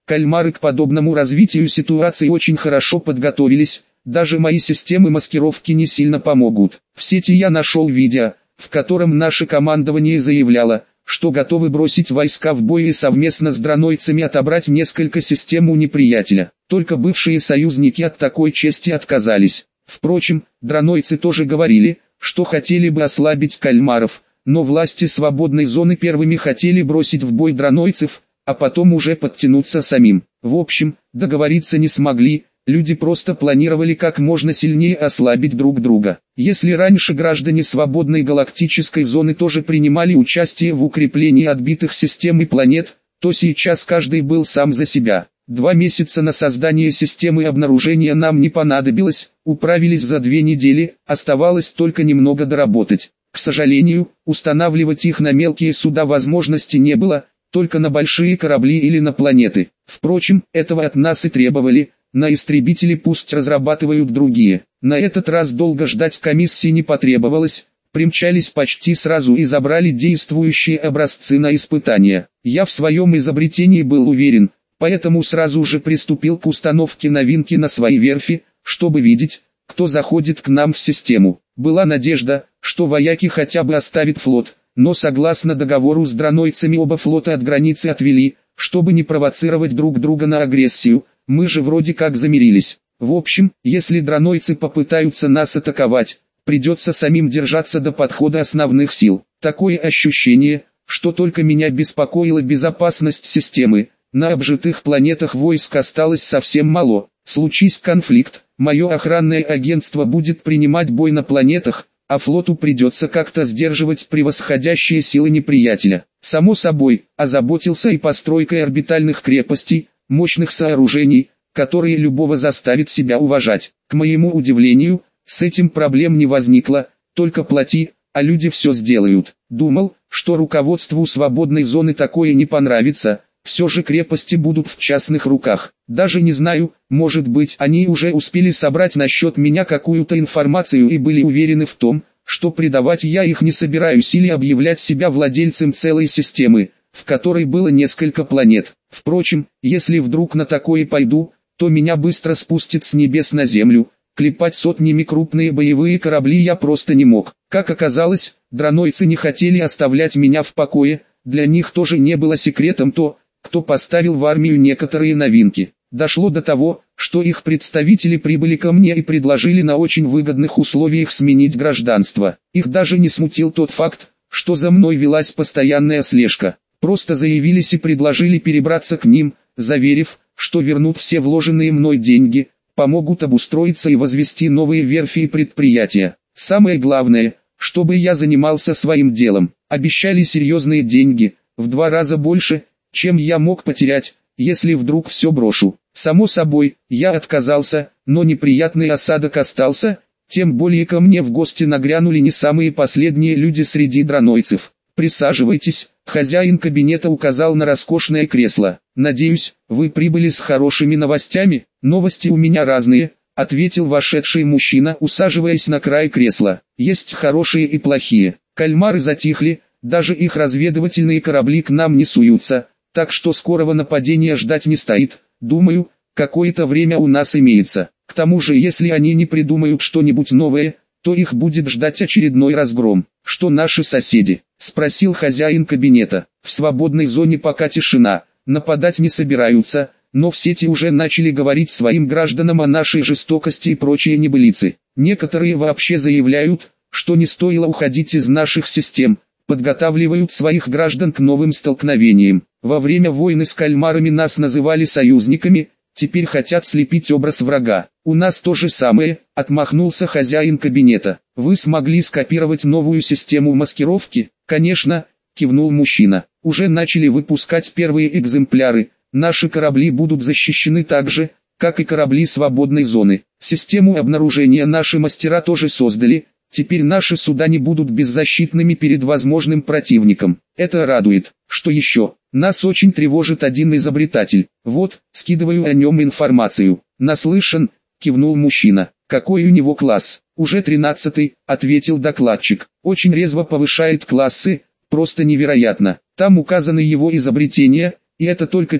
Кальмары к подобному развитию ситуации очень хорошо подготовились, даже мои системы маскировки не сильно помогут. В сети я нашел видео, в котором наше командование заявляло, что готовы бросить войска в бой и совместно с дронойцами отобрать несколько систем у неприятеля. Только бывшие союзники от такой чести отказались. Впрочем, дронойцы тоже говорили, что хотели бы ослабить кальмаров, но власти свободной зоны первыми хотели бросить в бой дронойцев, а потом уже подтянуться самим. В общем, договориться не смогли, люди просто планировали как можно сильнее ослабить друг друга. Если раньше граждане свободной галактической зоны тоже принимали участие в укреплении отбитых систем и планет, то сейчас каждый был сам за себя. 2 месяца на создание системы обнаружения нам не понадобилось, управились за 2 недели, оставалось только немного доработать. К сожалению, устанавливать их на мелкие суда возможности не было, только на большие корабли или на планеты. Впрочем, этого от нас и требовали, на истребители пусть разрабатывают другие. На этот раз долго ждать комиссии не потребовалось, примчались почти сразу и забрали действующие образцы на испытания. Я в своем изобретении был уверен, поэтому сразу же приступил к установке новинки на свои верфи, чтобы видеть, кто заходит к нам в систему. Была надежда, что вояки хотя бы оставят флот, но согласно договору с дронойцами оба флота от границы отвели, чтобы не провоцировать друг друга на агрессию, мы же вроде как замирились. В общем, если дронойцы попытаются нас атаковать, придется самим держаться до подхода основных сил. Такое ощущение, что только меня беспокоила безопасность системы. На обжитых планетах войск осталось совсем мало. Случись конфликт, мое охранное агентство будет принимать бой на планетах, а флоту придется как-то сдерживать превосходящие силы неприятеля. Само собой, озаботился и постройкой орбитальных крепостей, мощных сооружений, которые любого заставят себя уважать. К моему удивлению, с этим проблем не возникло, только плати, а люди все сделают. Думал, что руководству свободной зоны такое не понравится. Все же крепости будут в частных руках. Даже не знаю, может быть, они уже успели собрать насчет меня какую-то информацию и были уверены в том, что предавать я их не собираюсь или объявлять себя владельцем целой системы, в которой было несколько планет. Впрочем, если вдруг на такое пойду, то меня быстро спустят с небес на землю. Клепать сотнями крупные боевые корабли я просто не мог. Как оказалось, дронойцы не хотели оставлять меня в покое, для них тоже не было секретом то, кто поставил в армию некоторые новинки. Дошло до того, что их представители прибыли ко мне и предложили на очень выгодных условиях сменить гражданство. Их даже не смутил тот факт, что за мной велась постоянная слежка. Просто заявились и предложили перебраться к ним, заверив, что вернут все вложенные мной деньги, помогут обустроиться и возвести новые верфи и предприятия. Самое главное, чтобы я занимался своим делом. Обещали серьезные деньги, в 2 раза больше, чем я мог потерять, если вдруг все брошу. Само собой, я отказался, но неприятный осадок остался, тем более ко мне в гости нагрянули не самые последние люди среди дронойцев. «Присаживайтесь», хозяин кабинета указал на роскошное кресло. «Надеюсь, вы прибыли с хорошими новостями?» «Новости у меня разные», ответил вошедший мужчина, усаживаясь на край кресла. «Есть хорошие и плохие. Кальмары затихли, даже их разведывательные корабли к нам не суются. Так что скорого нападения ждать не стоит. Думаю, какое-то время у нас имеется. К тому же, если они не придумают что-нибудь новое, то их будет ждать очередной разгром. Что наши соседи?» — спросил хозяин кабинета. «В свободной зоне пока тишина, нападать не собираются, но в сети уже начали говорить своим гражданам о нашей жестокости и прочие небылицы. Некоторые вообще заявляют, что не стоило уходить из наших систем, подготавливают своих граждан к новым столкновениям. Во время войны с кальмарами нас называли союзниками, теперь хотят слепить образ врага. У нас то же самое», — отмахнулся хозяин кабинета. «Вы смогли скопировать новую систему маскировки?» «Конечно», — кивнул мужчина. «Уже начали выпускать первые экземпляры. Наши корабли будут защищены так же, как и корабли свободной зоны. Систему обнаружения наши мастера тоже создали. Теперь наши суда не будут беззащитными перед возможным противником. Это радует. Что еще? Нас очень тревожит один изобретатель. Вот, скидываю о нем информацию». «Наслышан», — кивнул мужчина. «Какой у него класс?» «Уже 13-й», — ответил докладчик. «Очень резво повышает классы, просто невероятно. Там указаны его изобретения, и это только те,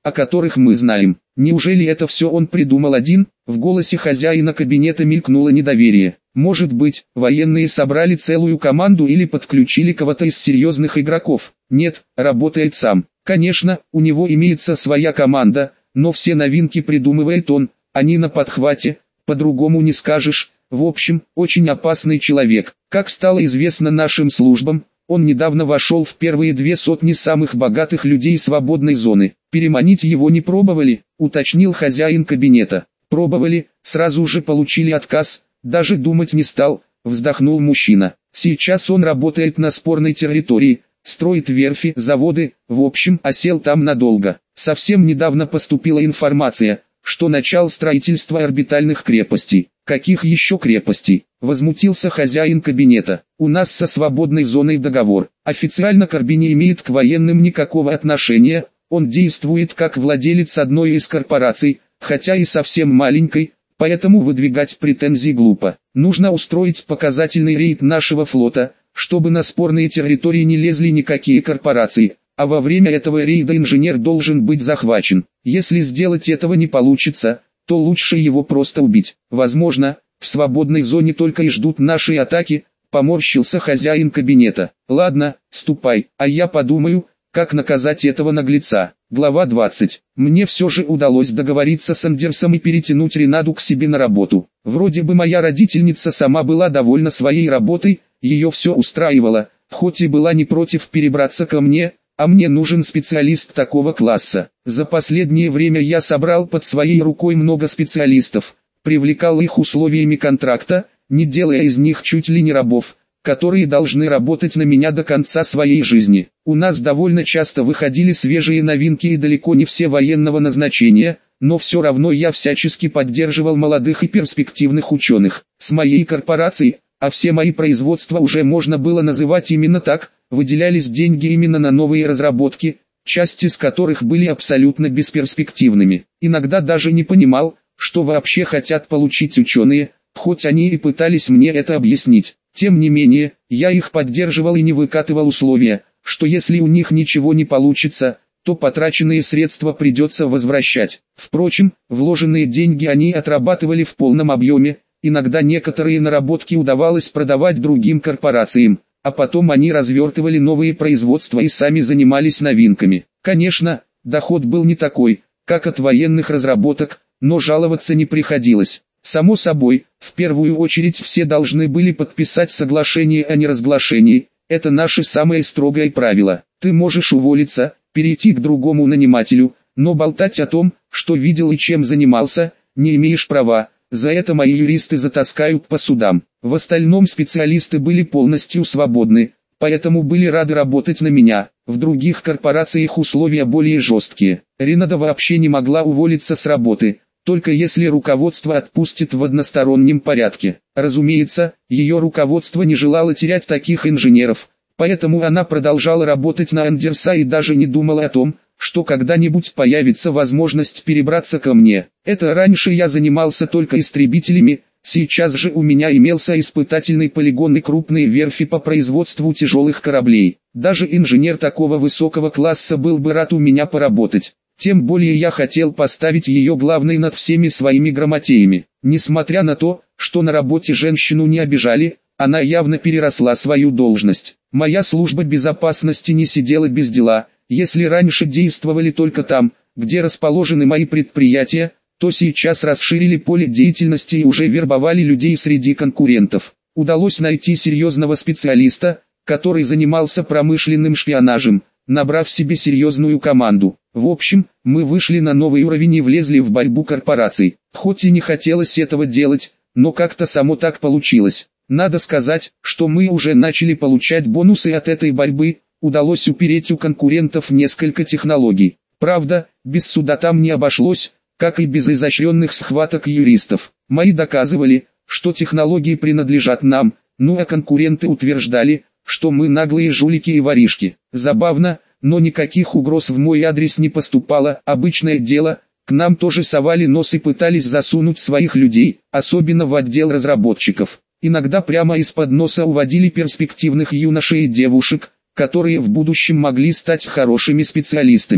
о которых мы знаем. Неужели это все он придумал один? В голосе хозяина кабинета мелькнуло недоверие. Может быть, военные собрали целую команду или подключили кого-то из серьезных игроков? Нет, работает сам. Конечно, у него имеется своя команда, но все новинки придумывает он, они на подхвате, по-другому не скажешь. В общем, очень опасный человек. Как стало известно нашим службам, он недавно вошел в первые 200 самых богатых людей свободной зоны. Переманить его не пробовали, уточнил хозяин кабинета. Пробовали, сразу же получили отказ, даже думать не стал, вздохнул мужчина. Сейчас он работает на спорной территории, строит верфи, заводы, в общем, осел там надолго. Совсем недавно поступила информация, что начал строительство орбитальных крепостей. Каких еще крепостей? Возмутился хозяин кабинета. У нас со свободной зоной договор. Официально Корби не имеет к военным никакого отношения, он действует как владелец одной из корпораций, хотя и совсем маленькой, поэтому выдвигать претензии глупо. Нужно устроить показательный рейд нашего флота, чтобы на спорные территории не лезли никакие корпорации, а во время этого рейда инженер должен быть захвачен. Если сделать этого не получится, то лучше его просто убить. Возможно, в свободной зоне только и ждут нашей атаки, поморщился хозяин кабинета. Ладно, ступай, а я подумаю, как наказать этого наглеца. Глава 20. Мне все же удалось договориться с Андерсом и перетянуть Ренаду к себе на работу. Вроде бы моя родительница сама была довольна своей работой, ее все устраивало, хоть и была не против перебраться ко мне, а мне нужен специалист такого класса. За последнее время я собрал под своей рукой много специалистов, привлекал их условиями контракта, не делая из них чуть ли не рабов, которые должны работать на меня до конца своей жизни. У нас довольно часто выходили свежие новинки и далеко не все военного назначения, но все равно я всячески поддерживал молодых и перспективных ученых. С моей корпорацией, а все мои производства уже можно было называть именно так, выделялись деньги именно на новые разработки, части из которых были абсолютно бесперспективными. Иногда даже не понимал, что вообще хотят получить ученые, хоть они и пытались мне это объяснить. Тем не менее, я их поддерживал и не выкатывал условия, что если у них ничего не получится, то потраченные средства придется возвращать. Впрочем, вложенные деньги они отрабатывали в полном объеме, иногда некоторые наработки удавалось продавать другим корпорациям, а потом они развертывали новые производства и сами занимались новинками. Конечно, доход был не такой, как от военных разработок, но жаловаться не приходилось. Само собой, в первую очередь все должны были подписать соглашение о неразглашении, это наше самое строгое правило. Ты можешь уволиться, перейти к другому нанимателю, но болтать о том, что видел и чем занимался, не имеешь права. За это мои юристы затаскают по судам. В остальном специалисты были полностью свободны, поэтому были рады работать на меня. В других корпорациях условия более жесткие. Ренада вообще не могла уволиться с работы, только если руководство отпустит в одностороннем порядке. Разумеется, ее руководство не желало терять таких инженеров, поэтому она продолжала работать на Андерса и даже не думала о том, что когда-нибудь появится возможность перебраться ко мне. Это раньше я занимался только истребителями, сейчас же у меня имелся испытательный полигон и крупные верфи по производству тяжелых кораблей. Даже инженер такого высокого класса был бы рад у меня поработать. Тем более я хотел поставить ее главной над всеми своими грамотеями. Несмотря на то, что на работе женщину не обижали, она явно переросла свою должность. Моя служба безопасности не сидела без дела. Если раньше действовали только там, где расположены мои предприятия, то сейчас расширили поле деятельности и уже вербовали людей среди конкурентов. Удалось найти серьезного специалиста, который занимался промышленным шпионажем, набрав себе серьезную команду. В общем, мы вышли на новый уровень и влезли в борьбу корпораций. Хоть и не хотелось этого делать, но как-то само так получилось. Надо сказать, что мы уже начали получать бонусы от этой борьбы, удалось упереть у конкурентов несколько технологий. Правда, без суда там не обошлось, как и без изощренных схваток юристов. Мои доказывали, что технологии принадлежат нам, ну а конкуренты утверждали, что мы наглые жулики и воришки. Забавно, но никаких угроз в мой адрес не поступало, обычное дело, к нам тоже совали нос и пытались засунуть своих людей, особенно в отдел разработчиков. Иногда прямо из-под носа уводили перспективных юношей и девушек, которые в будущем могли стать хорошими специалистами.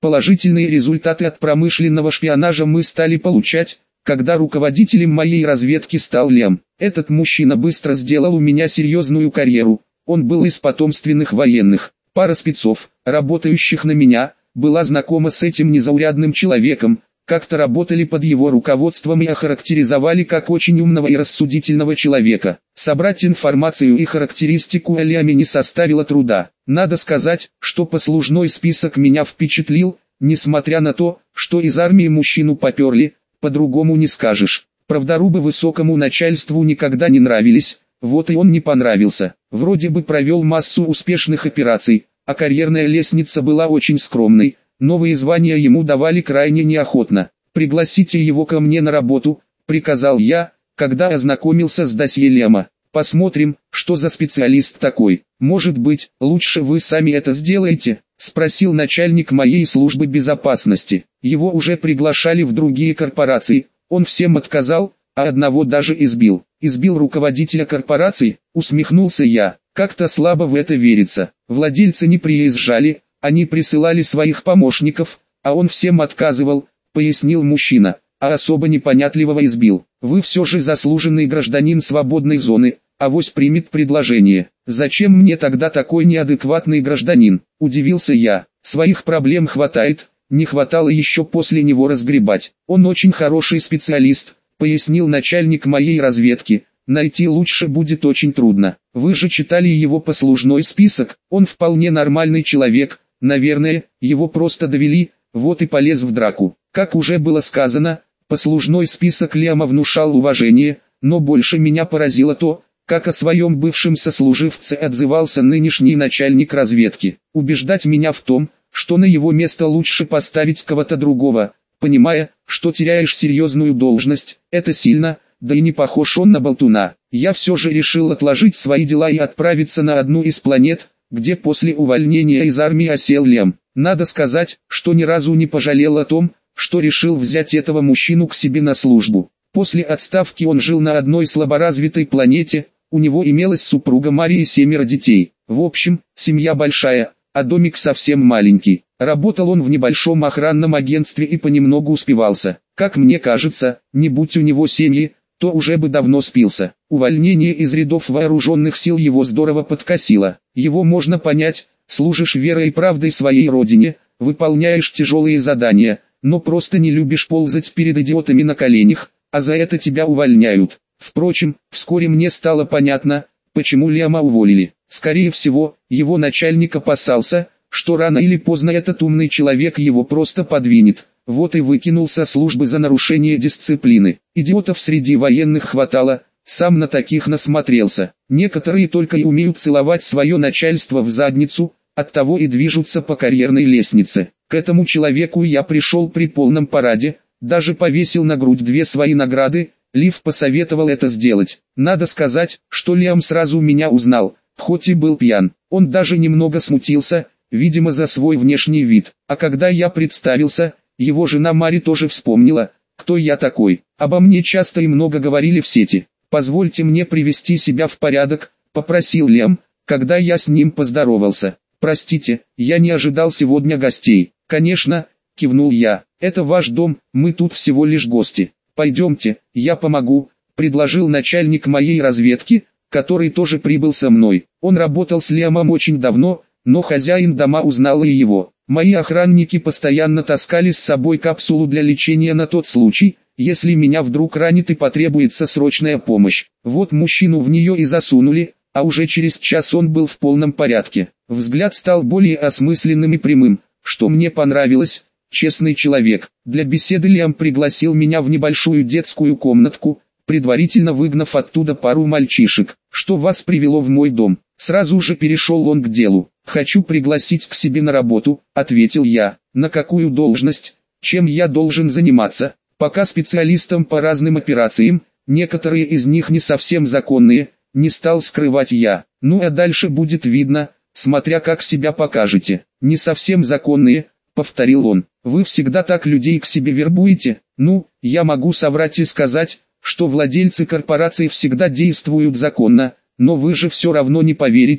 Положительные результаты от промышленного шпионажа мы стали получать, когда руководителем моей разведки стал Лем. Этот мужчина быстро сделал у меня серьезную карьеру. Он был из потомственных военных. Пара спецов, работающих на меня, была знакома с этим незаурядным человеком, как-то работали под его руководством и охарактеризовали как очень умного и рассудительного человека. Собрать информацию и характеристику о Лиаме не составило труда. Надо сказать, что послужной список меня впечатлил, несмотря на то, что из армии мужчину поперли, по-другому не скажешь. Правдорубы высокому начальству никогда не нравились, вот и он не понравился. Вроде бы провел массу успешных операций, а карьерная лестница была очень скромной. Новые звания ему давали крайне неохотно. «Пригласите его ко мне на работу», — приказал я, когда ознакомился с досье Лема. «Посмотрим, что за специалист такой. Может быть, лучше вы сами это сделаете?» — спросил начальник моей службы безопасности. Его уже приглашали в другие корпорации, он всем отказал, а одного даже избил. «Избил руководителя корпорации?» — усмехнулся я. «Как-то слабо в это верится. Владельцы не приезжали, они присылали своих помощников, а он всем отказывал», — пояснил мужчина, «а особо непонятливого избил. Вы все же заслуженный гражданин свободной зоны, авось примет предложение». «Зачем мне тогда такой неадекватный гражданин?» — удивился я. «Своих проблем хватает, не хватало еще после него разгребать. Он очень хороший специалист», — пояснил начальник моей разведки. «Найти лучше будет очень трудно. Вы же читали его послужной список, он вполне нормальный человек». Наверное, его просто довели, вот и полез в драку. Как уже было сказано, послужной список Лиама внушал уважение, но больше меня поразило то, как о своем бывшем сослуживце отзывался нынешний начальник разведки. Убеждать меня в том, что на его место лучше поставить кого-то другого, понимая, что теряешь серьезную должность, это сильно, да и не похож он на болтуна. Я все же решил отложить свои дела и отправиться на одну из планет, где после увольнения из армии осел Лем. Надо сказать, что ни разу не пожалел о том, что решил взять этого мужчину к себе на службу. После отставки он жил на одной слаборазвитой планете, у него имелась супруга Мария и 7 детей. В общем, семья большая, а домик совсем маленький. Работал он в небольшом охранном агентстве и понемногу успевался. Как мне кажется, не будь у него семьи, то уже бы давно спился. Увольнение из рядов вооруженных сил его здорово подкосило. Его можно понять, служишь верой и правдой своей родине, выполняешь тяжелые задания, но просто не любишь ползать перед идиотами на коленях, а за это тебя увольняют. Впрочем, вскоре мне стало понятно, почему Лиама уволили. Скорее всего, его начальник опасался, что рано или поздно этот умный человек его просто подвинет. Вот и выкинул со службы за нарушение дисциплины. Идиотов среди военных хватало, сам на таких насмотрелся. Некоторые только и умеют целовать свое начальство в задницу, оттого и движутся по карьерной лестнице. К этому человеку я пришел при полном параде, даже повесил на грудь 2 свои награды. Лив посоветовал это сделать. Надо сказать, что Лиам сразу меня узнал, хоть и был пьян. Он даже немного смутился, видимо за свой внешний вид. А когда я представился, его жена Мари тоже вспомнила, кто я такой. Обо мне часто и много говорили в сети. «Позвольте мне привести себя в порядок», — попросил Лиам, когда я с ним поздоровался. «Простите, я не ожидал сегодня гостей». «Конечно», — кивнул я, — «это ваш дом, мы тут всего лишь гости. Пойдемте, я помогу», — предложил начальник моей разведки, который тоже прибыл со мной. Он работал с Лиамом очень давно, но хозяин дома узнал и его. Мои охранники постоянно таскали с собой капсулу для лечения на тот случай, если меня вдруг ранит и потребуется срочная помощь. Вот мужчину в нее и засунули, а уже через час он был в полном порядке. Взгляд стал более осмысленным и прямым, что мне понравилось. Честный человек. Для беседы Лиам пригласил меня в небольшую детскую комнатку, предварительно выгнав оттуда пару мальчишек. «Что вас привело в мой дом?» Сразу же перешел он к делу. «Хочу пригласить к себе на работу», — ответил я. «На какую должность? Чем я должен заниматься?» «Пока специалистом по разным операциям, некоторые из них не совсем законные», — не стал скрывать я. «Ну а дальше будет видно, смотря как себя покажете». «Не совсем законные», — повторил он. «Вы всегда так людей к себе вербуете?» «Ну, я могу соврать и сказать, что владельцы корпораций всегда действуют законно, но вы же все равно не поверите», —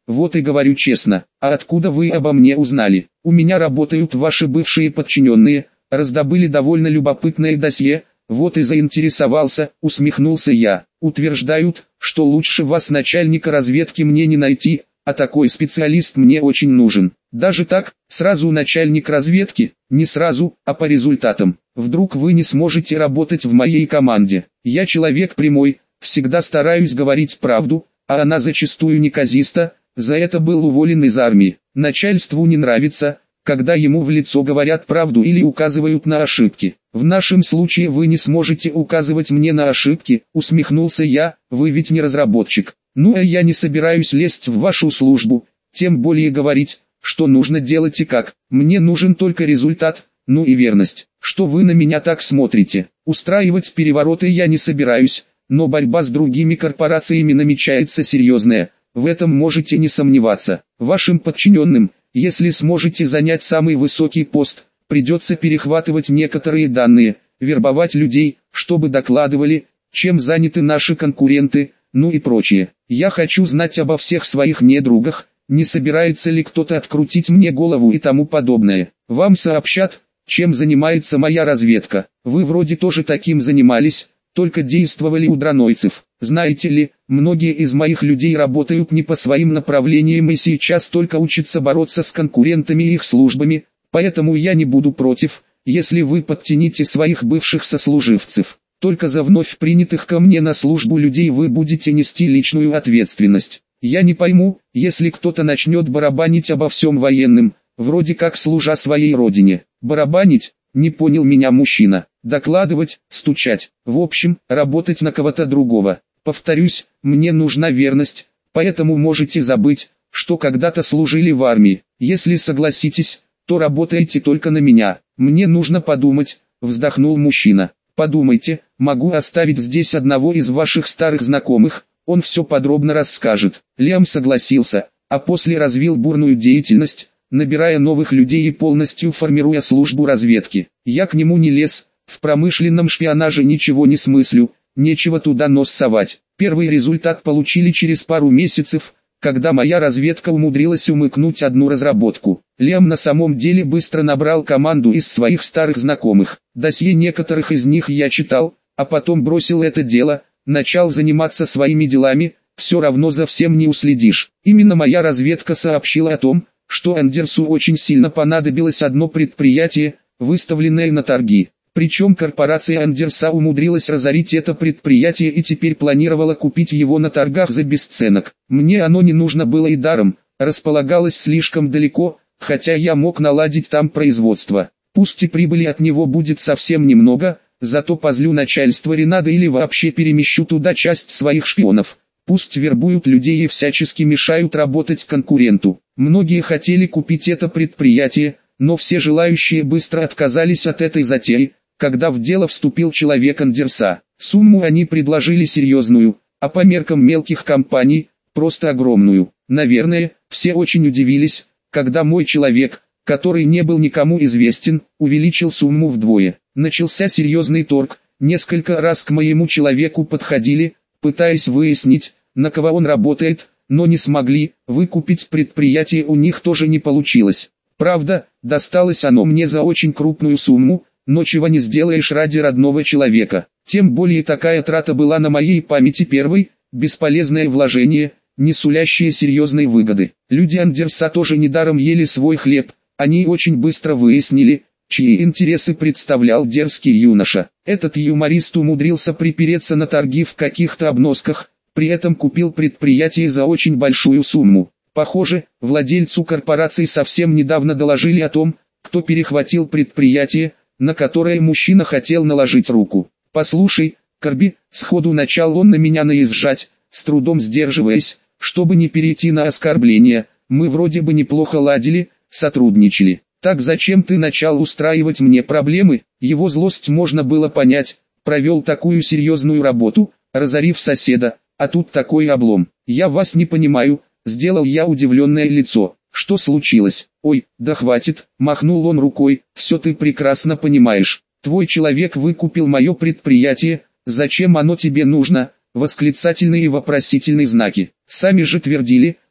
Вот и говорю честно. А откуда вы обо мне узнали? У меня работают ваши бывшие подчиненные, раздобыли довольно любопытное досье, вот и заинтересовался, усмехнулся я. Утверждают, что лучше вас начальника разведки мне не найти, а такой специалист мне очень нужен. Даже так, сразу начальник разведки, не сразу, а по результатам. Вдруг вы не сможете работать в моей команде. Я человек прямой, всегда стараюсь говорить правду, а она зачастую неказиста, за это был уволен из армии. Начальству не нравится, когда ему в лицо говорят правду или указывают на ошибки. В нашем случае вы не сможете указывать мне на ошибки, усмехнулся я, вы ведь не разработчик. Ну а я не собираюсь лезть в вашу службу, тем более говорить, что нужно делать и как. Мне нужен только результат, ну и верность. Что вы на меня так смотрите? Устраивать перевороты я не собираюсь, но борьба с другими корпорациями намечается серьезная, в этом можете не сомневаться. Вашим подчиненным, если сможете занять самый высокий пост, придется перехватывать некоторые данные, вербовать людей, чтобы докладывали, чем заняты наши конкуренты, ну и прочее. Я хочу знать обо всех своих недругах, не собирается ли кто-то открутить мне голову и тому подобное. Вам сообщат, чем занимается моя разведка. Вы вроде тоже таким занимались, только действовали у дранойцев. Знаете ли, многие из моих людей работают не по своим направлениям и сейчас только учатся бороться с конкурентами и их службами, поэтому я не буду против, если вы подтяните своих бывших сослуживцев. Только за вновь принятых ко мне на службу людей вы будете нести личную ответственность. Я не пойму, если кто-то начнет барабанить обо всем военным, вроде как служа своей родине. Барабанить? Не понял меня мужчина. Докладывать, стучать, в общем, работать на кого-то другого. Повторюсь, мне нужна верность, поэтому можете забыть, что когда-то служили в армии. Если согласитесь, то работайте только на меня. Мне нужно подумать, вздохнул мужчина. Подумайте, могу оставить здесь одного из ваших старых знакомых, он все подробно расскажет. Лиам согласился, а после развил бурную деятельность, набирая новых людей и полностью формируя службу разведки. Я к нему не лез, в промышленном шпионаже ничего не смыслю, нечего туда нос совать. Первый результат получили через пару месяцев, когда моя разведка умудрилась умыкнуть одну разработку. Лиам на самом деле быстро набрал команду из своих старых знакомых. Досье некоторых из них я читал, а потом бросил это дело, начал заниматься своими делами, все равно за всем не уследишь. Именно моя разведка сообщила о том, что Андерсу очень сильно понадобилось одно предприятие, выставленное на торги. Причем корпорация Андерса умудрилась разорить это предприятие и теперь планировала купить его на торгах за бесценок. Мне оно не нужно было и даром, располагалось слишком далеко, хотя я мог наладить там производство. Пусть и прибыли от него будет совсем немного, зато позлю начальство Ренада или вообще перемещу туда часть своих шпионов. Пусть вербуют людей и всячески мешают работать конкуренту. Многие хотели купить это предприятие, но все желающие быстро отказались от этой затеи, когда в дело вступил человек Андерса. Сумму они предложили серьезную, а по меркам мелких компаний, просто огромную. Наверное, все очень удивились, когда мой человек, который не был никому известен, увеличил сумму вдвое. Начался серьезный торг, несколько раз к моему человеку подходили, пытаясь выяснить, на кого он работает, но не смогли, выкупить предприятие у них тоже не получилось. Правда, досталось оно мне за очень крупную сумму, но чего не сделаешь ради родного человека. Тем более такая трата была на моей памяти первой, бесполезное вложение, не сулящее серьезной выгоды. Люди Андерса тоже недаром ели свой хлеб, они очень быстро выяснили, чьи интересы представлял дерзкий юноша. Этот юморист умудрился припереться на торги в каких-то обносках, при этом купил предприятие за очень большую сумму. Похоже, владельцу корпорации совсем недавно доложили о том, кто перехватил предприятие, на которое мужчина хотел наложить руку. «Послушай, Корби», сходу начал он на меня наезжать, с трудом сдерживаясь, чтобы не перейти на оскорбление, мы вроде бы неплохо ладили, сотрудничали. Так зачем ты начал устраивать мне проблемы? Его злость можно было понять, провел такую серьезную работу, разорив соседа, а тут такой облом. Я вас не понимаю, сделал я удивленное лицо. Что случилось? Ой, да хватит, махнул он рукой, все ты прекрасно понимаешь. Твой человек выкупил мое предприятие, зачем оно тебе нужно? Восклицательные и вопросительные знаки. Сами же твердили,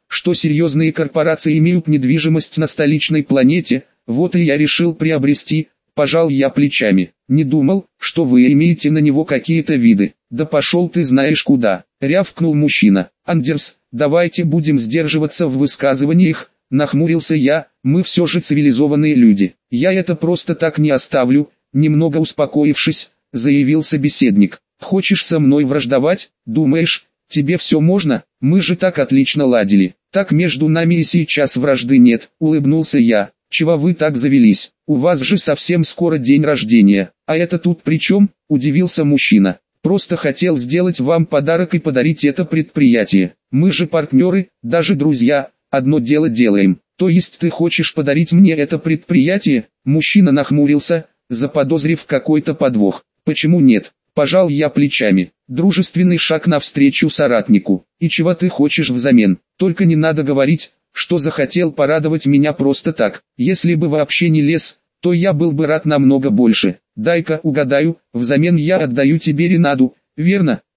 что серьезные корпорации имеют недвижимость на столичной планете, вот и я решил приобрести, пожал я плечами. Не думал, что вы имеете на него какие-то виды. Да пошел ты знаешь куда, рявкнул мужчина. Андерс, давайте будем сдерживаться в высказываниях, нахмурился я, мы все же цивилизованные люди. Я это просто так не оставлю, немного успокоившись, заявил собеседник. Хочешь со мной враждовать, думаешь, тебе все можно, мы же так отлично ладили. Так между нами и сейчас вражды нет, улыбнулся я. Чего вы так завелись? У вас же совсем скоро день рождения. А это тут при чем? Удивился мужчина. Просто хотел сделать вам подарок и подарить это предприятие. Мы же партнеры, даже друзья, одно дело делаем. То есть ты хочешь подарить мне это предприятие? Мужчина нахмурился, заподозрив какой-то подвох. Почему нет? Пожал я плечами. Дружественный шаг навстречу соратнику. И чего ты хочешь взамен? Только не надо говорить, что захотел порадовать меня просто так. Если бы вообще не лез, то я был бы рад намного больше. Дай-ка угадаю, взамен я отдаю тебе Ренаду, верно?